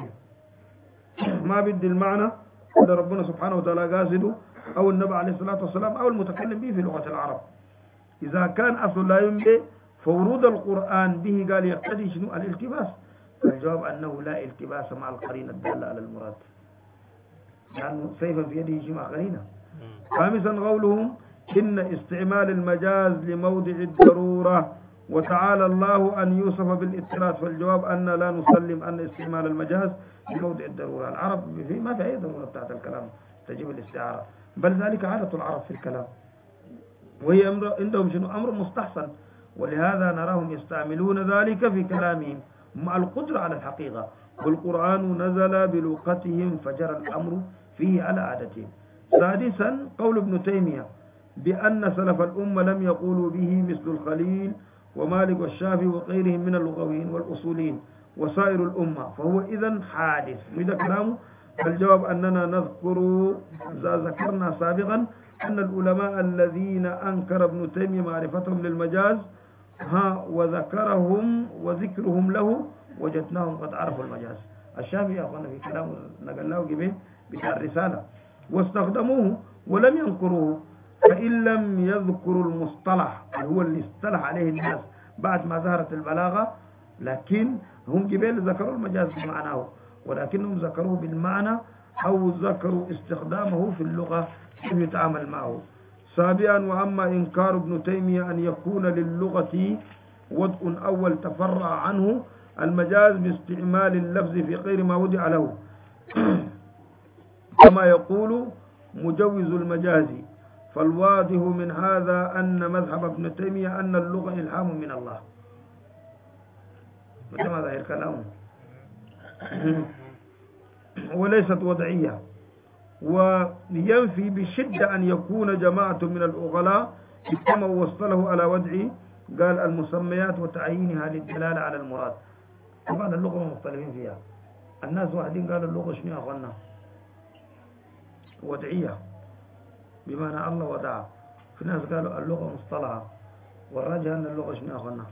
ما بدي المعنى اللي ربنا سبحانه وتعالى قاصده أو النبي عليه الصلاة والسلام أو المتكلم به في لغة العرب. إذا كان أصل لا ينبئ فورود القرآن به قال يقتضي شنو الالتباس، فالجواب أنه لا التباس مع القرينة الدالة على المراد، لأنه سيفا في يده شمع قرينة. خامسا قولهم إن استعمال المجاز لموضع الضرورة، وتعالى الله أن يوصف بالاضطراد، فالجواب أن لا نسلم أن استعمال المجاز لموضع الضرورة. العرب ما في أي ضرورة بتاعت الكلام تجيب الاستعارة، بل ذلك عادة العرب في الكلام، وهي عندهم شنو أمر مستحسن، ولهذا نراهم يستعملون ذلك في كلامهم مع القدرة على الحقيقة. والقرآن نزل بلغتهم فجرى الأمر فيه على عادتهم. سادسا قول ابن تيمية بأن سلف الأمة لم يقولوا به مثل الخليل ومالك والشافعي وغيرهم من اللغويين والأصوليين وسائر الأمة، فهو إذن حادث. وإذا كلامه فالجواب أننا ذكرنا سابقا أن العلماء الذين أنكر ابن تيمية معرفتهم للمجاز وذكرهم له وجدناهم قد عرفوا المجاز. الشافعي يا أخوانا في كلامه نقل له جبين بتاع الرسالة واستخدموه ولم ينكروه، فإن لم يذكروا المصطلح هو اللي اصطلح عليه الناس بعد ما ظهرت البلاغة، لكن هم جبال ذكروا المجاز بمعناه، ولكنهم ذكروه بالمعنى أو ذكروا استخدامه في اللغة كيف يتعامل معه. سابعا وأما إنكار ابن تيمية أن يكون للغة وضع أول تفرع عنه المجاز باستعمال اللفظ في غير ما وضع له كما يقول مجوز المجاز، فالواضح من هذا أن مذهب ابن تيمية أن اللغة إلهام من الله. كما ظاهر كلامه وليست وضعية. وينفي بشدة أن يكون جماعة من الأغلاء اجتمعوا واصطلحوا على وضع قال المسميات وتعيينها للدلالة على المراد. طبعا اللغة مختلفين فيها، الناس واحدين قالوا اللغة شنو يا أخوانا وضعية بمعنى الله وضعها، في ناس قالوا اللغة مصطلحة، والراجح أن اللغة شنو يا أخوانا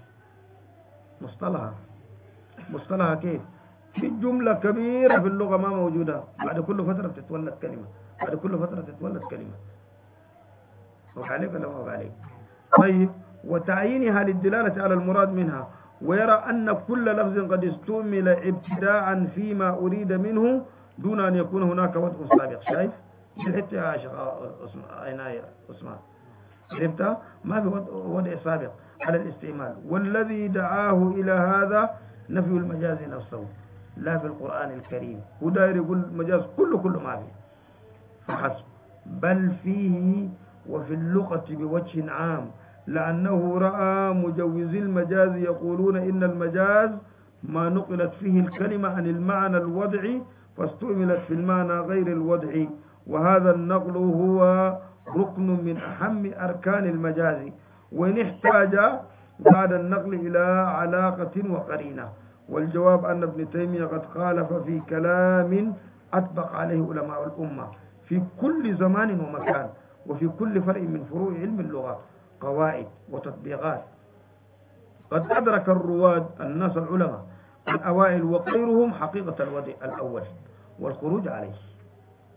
مصطلحة كيف؟ في جملة كبيرة في اللغة ما موجودة، بعد كل فترة تتولد كلمة وعليك ولا ما عليك. طيب وتعيينها للدلالة على المراد منها، ويرى أن كل لفظ قد استعمل ابتداء فيما أريد منه دون أن يكون هناك وضع سابق. شايف الحتة يا شيخ عناية عثمان، عرفتها؟ ما في وضع سابق على الاستعمال، والذي دعاه إلى هذا نفي المجاز نفسه لا في القرآن الكريم. هو داير يقول المجاز كله ما فيه فحسب، بل فيه وفي اللغة بوجه عام، لأنه رأى مجوزي المجاز يقولون إن المجاز ما نقلت فيه الكلمة عن المعنى الوضعي فاستعملت في المعنى غير الوضعي، وهذا النقل هو ركن من أهم أركان المجاز، وإن احتاج بعد النقل إلى علاقة وقرينة. والجواب أن ابن تيمية قد خالف في كلام أطبق عليه علماء الأمة في كل زمان ومكان، وفي كل فرع من فروع علم اللغة قواعد وتطبيقات. قد أدرك الرواد الناس العلماء الأوائل وغيرهم حقيقة الوضع الأول والخروج عليه.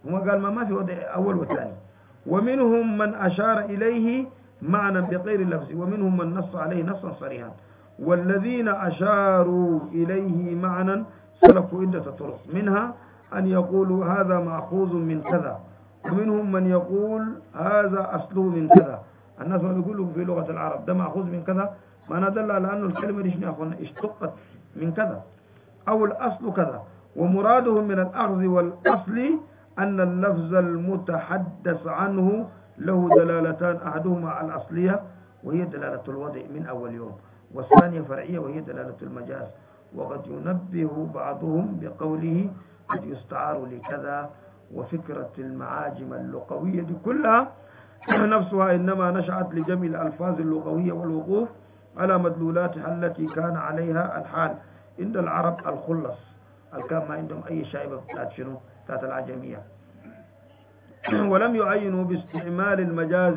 هو قال ما في وضع أول وثاني. ومنهم من أشار إليه معنى بغير اللفظ، ومنهم من نص عليه نصا صريحا. والذين أشاروا إليه معنى سلكوا عدة طرق، منها أن يقولوا هذا مأخوذ من كذا، ومنهم من يقول هذا أصله من كذا. الناس ما بيقولوا في لغة العرب ده مأخوذ من كذا، ما دل على أن الكلمة دي اشتقت من كذا أو الأصل كذا. ومرادهم من الأخذ والأصل أن اللفظ المتحدث عنه له دلالتان، أحدهما الأصلية وهي دلالة الوضع من أول يوم، والثانية فرعية وهي دلالة المجاز. وقد ينبه بعضهم بقوله قد يستعار لكذا. وفكرة المعاجم اللغوية دي كلها نفسها إنما نشأت لجمع الألفاظ اللغوية والوقوف على مدلولاتها التي كان عليها الحال عند العرب الخلص الكام ما عندهم أي شائبة بتاعت شنو بتاعت العجمية. ولم يعينوا باستعمال المجاز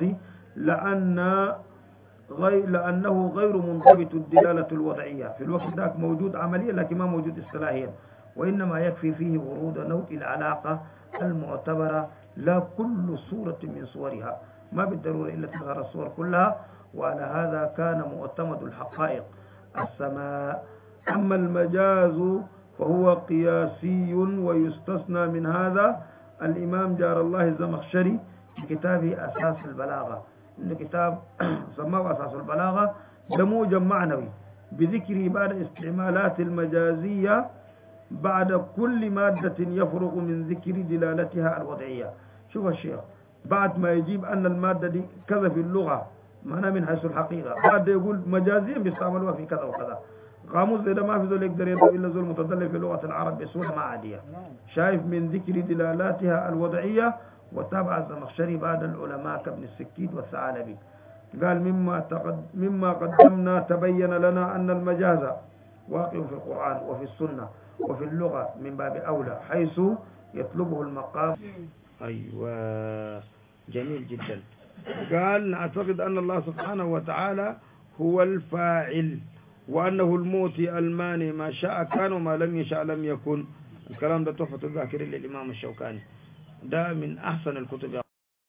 لأنه غير منضبط الدلالة الوضعية في الوقت ذاك، موجود عمليا لكن ما موجود اصطلاحيا، وإنما يكفي فيه ورود نوع العلاقة المعتبرة لا كل صورة من صورها، ما بالضرورة إلا تظهر الصور كلها. وعلى هذا كان معتمد الحقائق السماء. أما المجاز فهو قياسي ويستثنى من هذا الإمام جار الله الزمخشري في كتابه أساس البلاغة، إنه كتاب سماه أساس البلاغة، ده موجب معنوي بذكره بعد استعمالات المجازية بعد كل مادة يفرغ من ذكر دلالتها الوضعية. شوف الشيخ بعد ما يجيب أن المادة دي كذا في اللغة معناه من حيث الحقيقة، بعد يقول مجازيا بيستعملوها في كذا وكذا. قاموس زي ده ما في ذول يقدر يدعو إلا ذول متدلل في لغة العرب بصورة ما عادية، شايف من ذكر دلالاتها الوضعية. وتابع الزمخشري بعد العلماء كابن السكيت والثعالبي قال مما قدمنا تبين لنا أن المجاز واقع في القرآن وفي السنة وفي اللغة من باب أولى حيث يطلبه المقام. أيوة جميل جدا. قال نعتقد أن الله سبحانه وتعالى هو الفاعل، وأنه الموتي الماني ما شاء كان وما لم يشاء لم يكن. الكلام ده تحفة الذاكرين للإمام الشوكاني، ده من أحسن الكتب.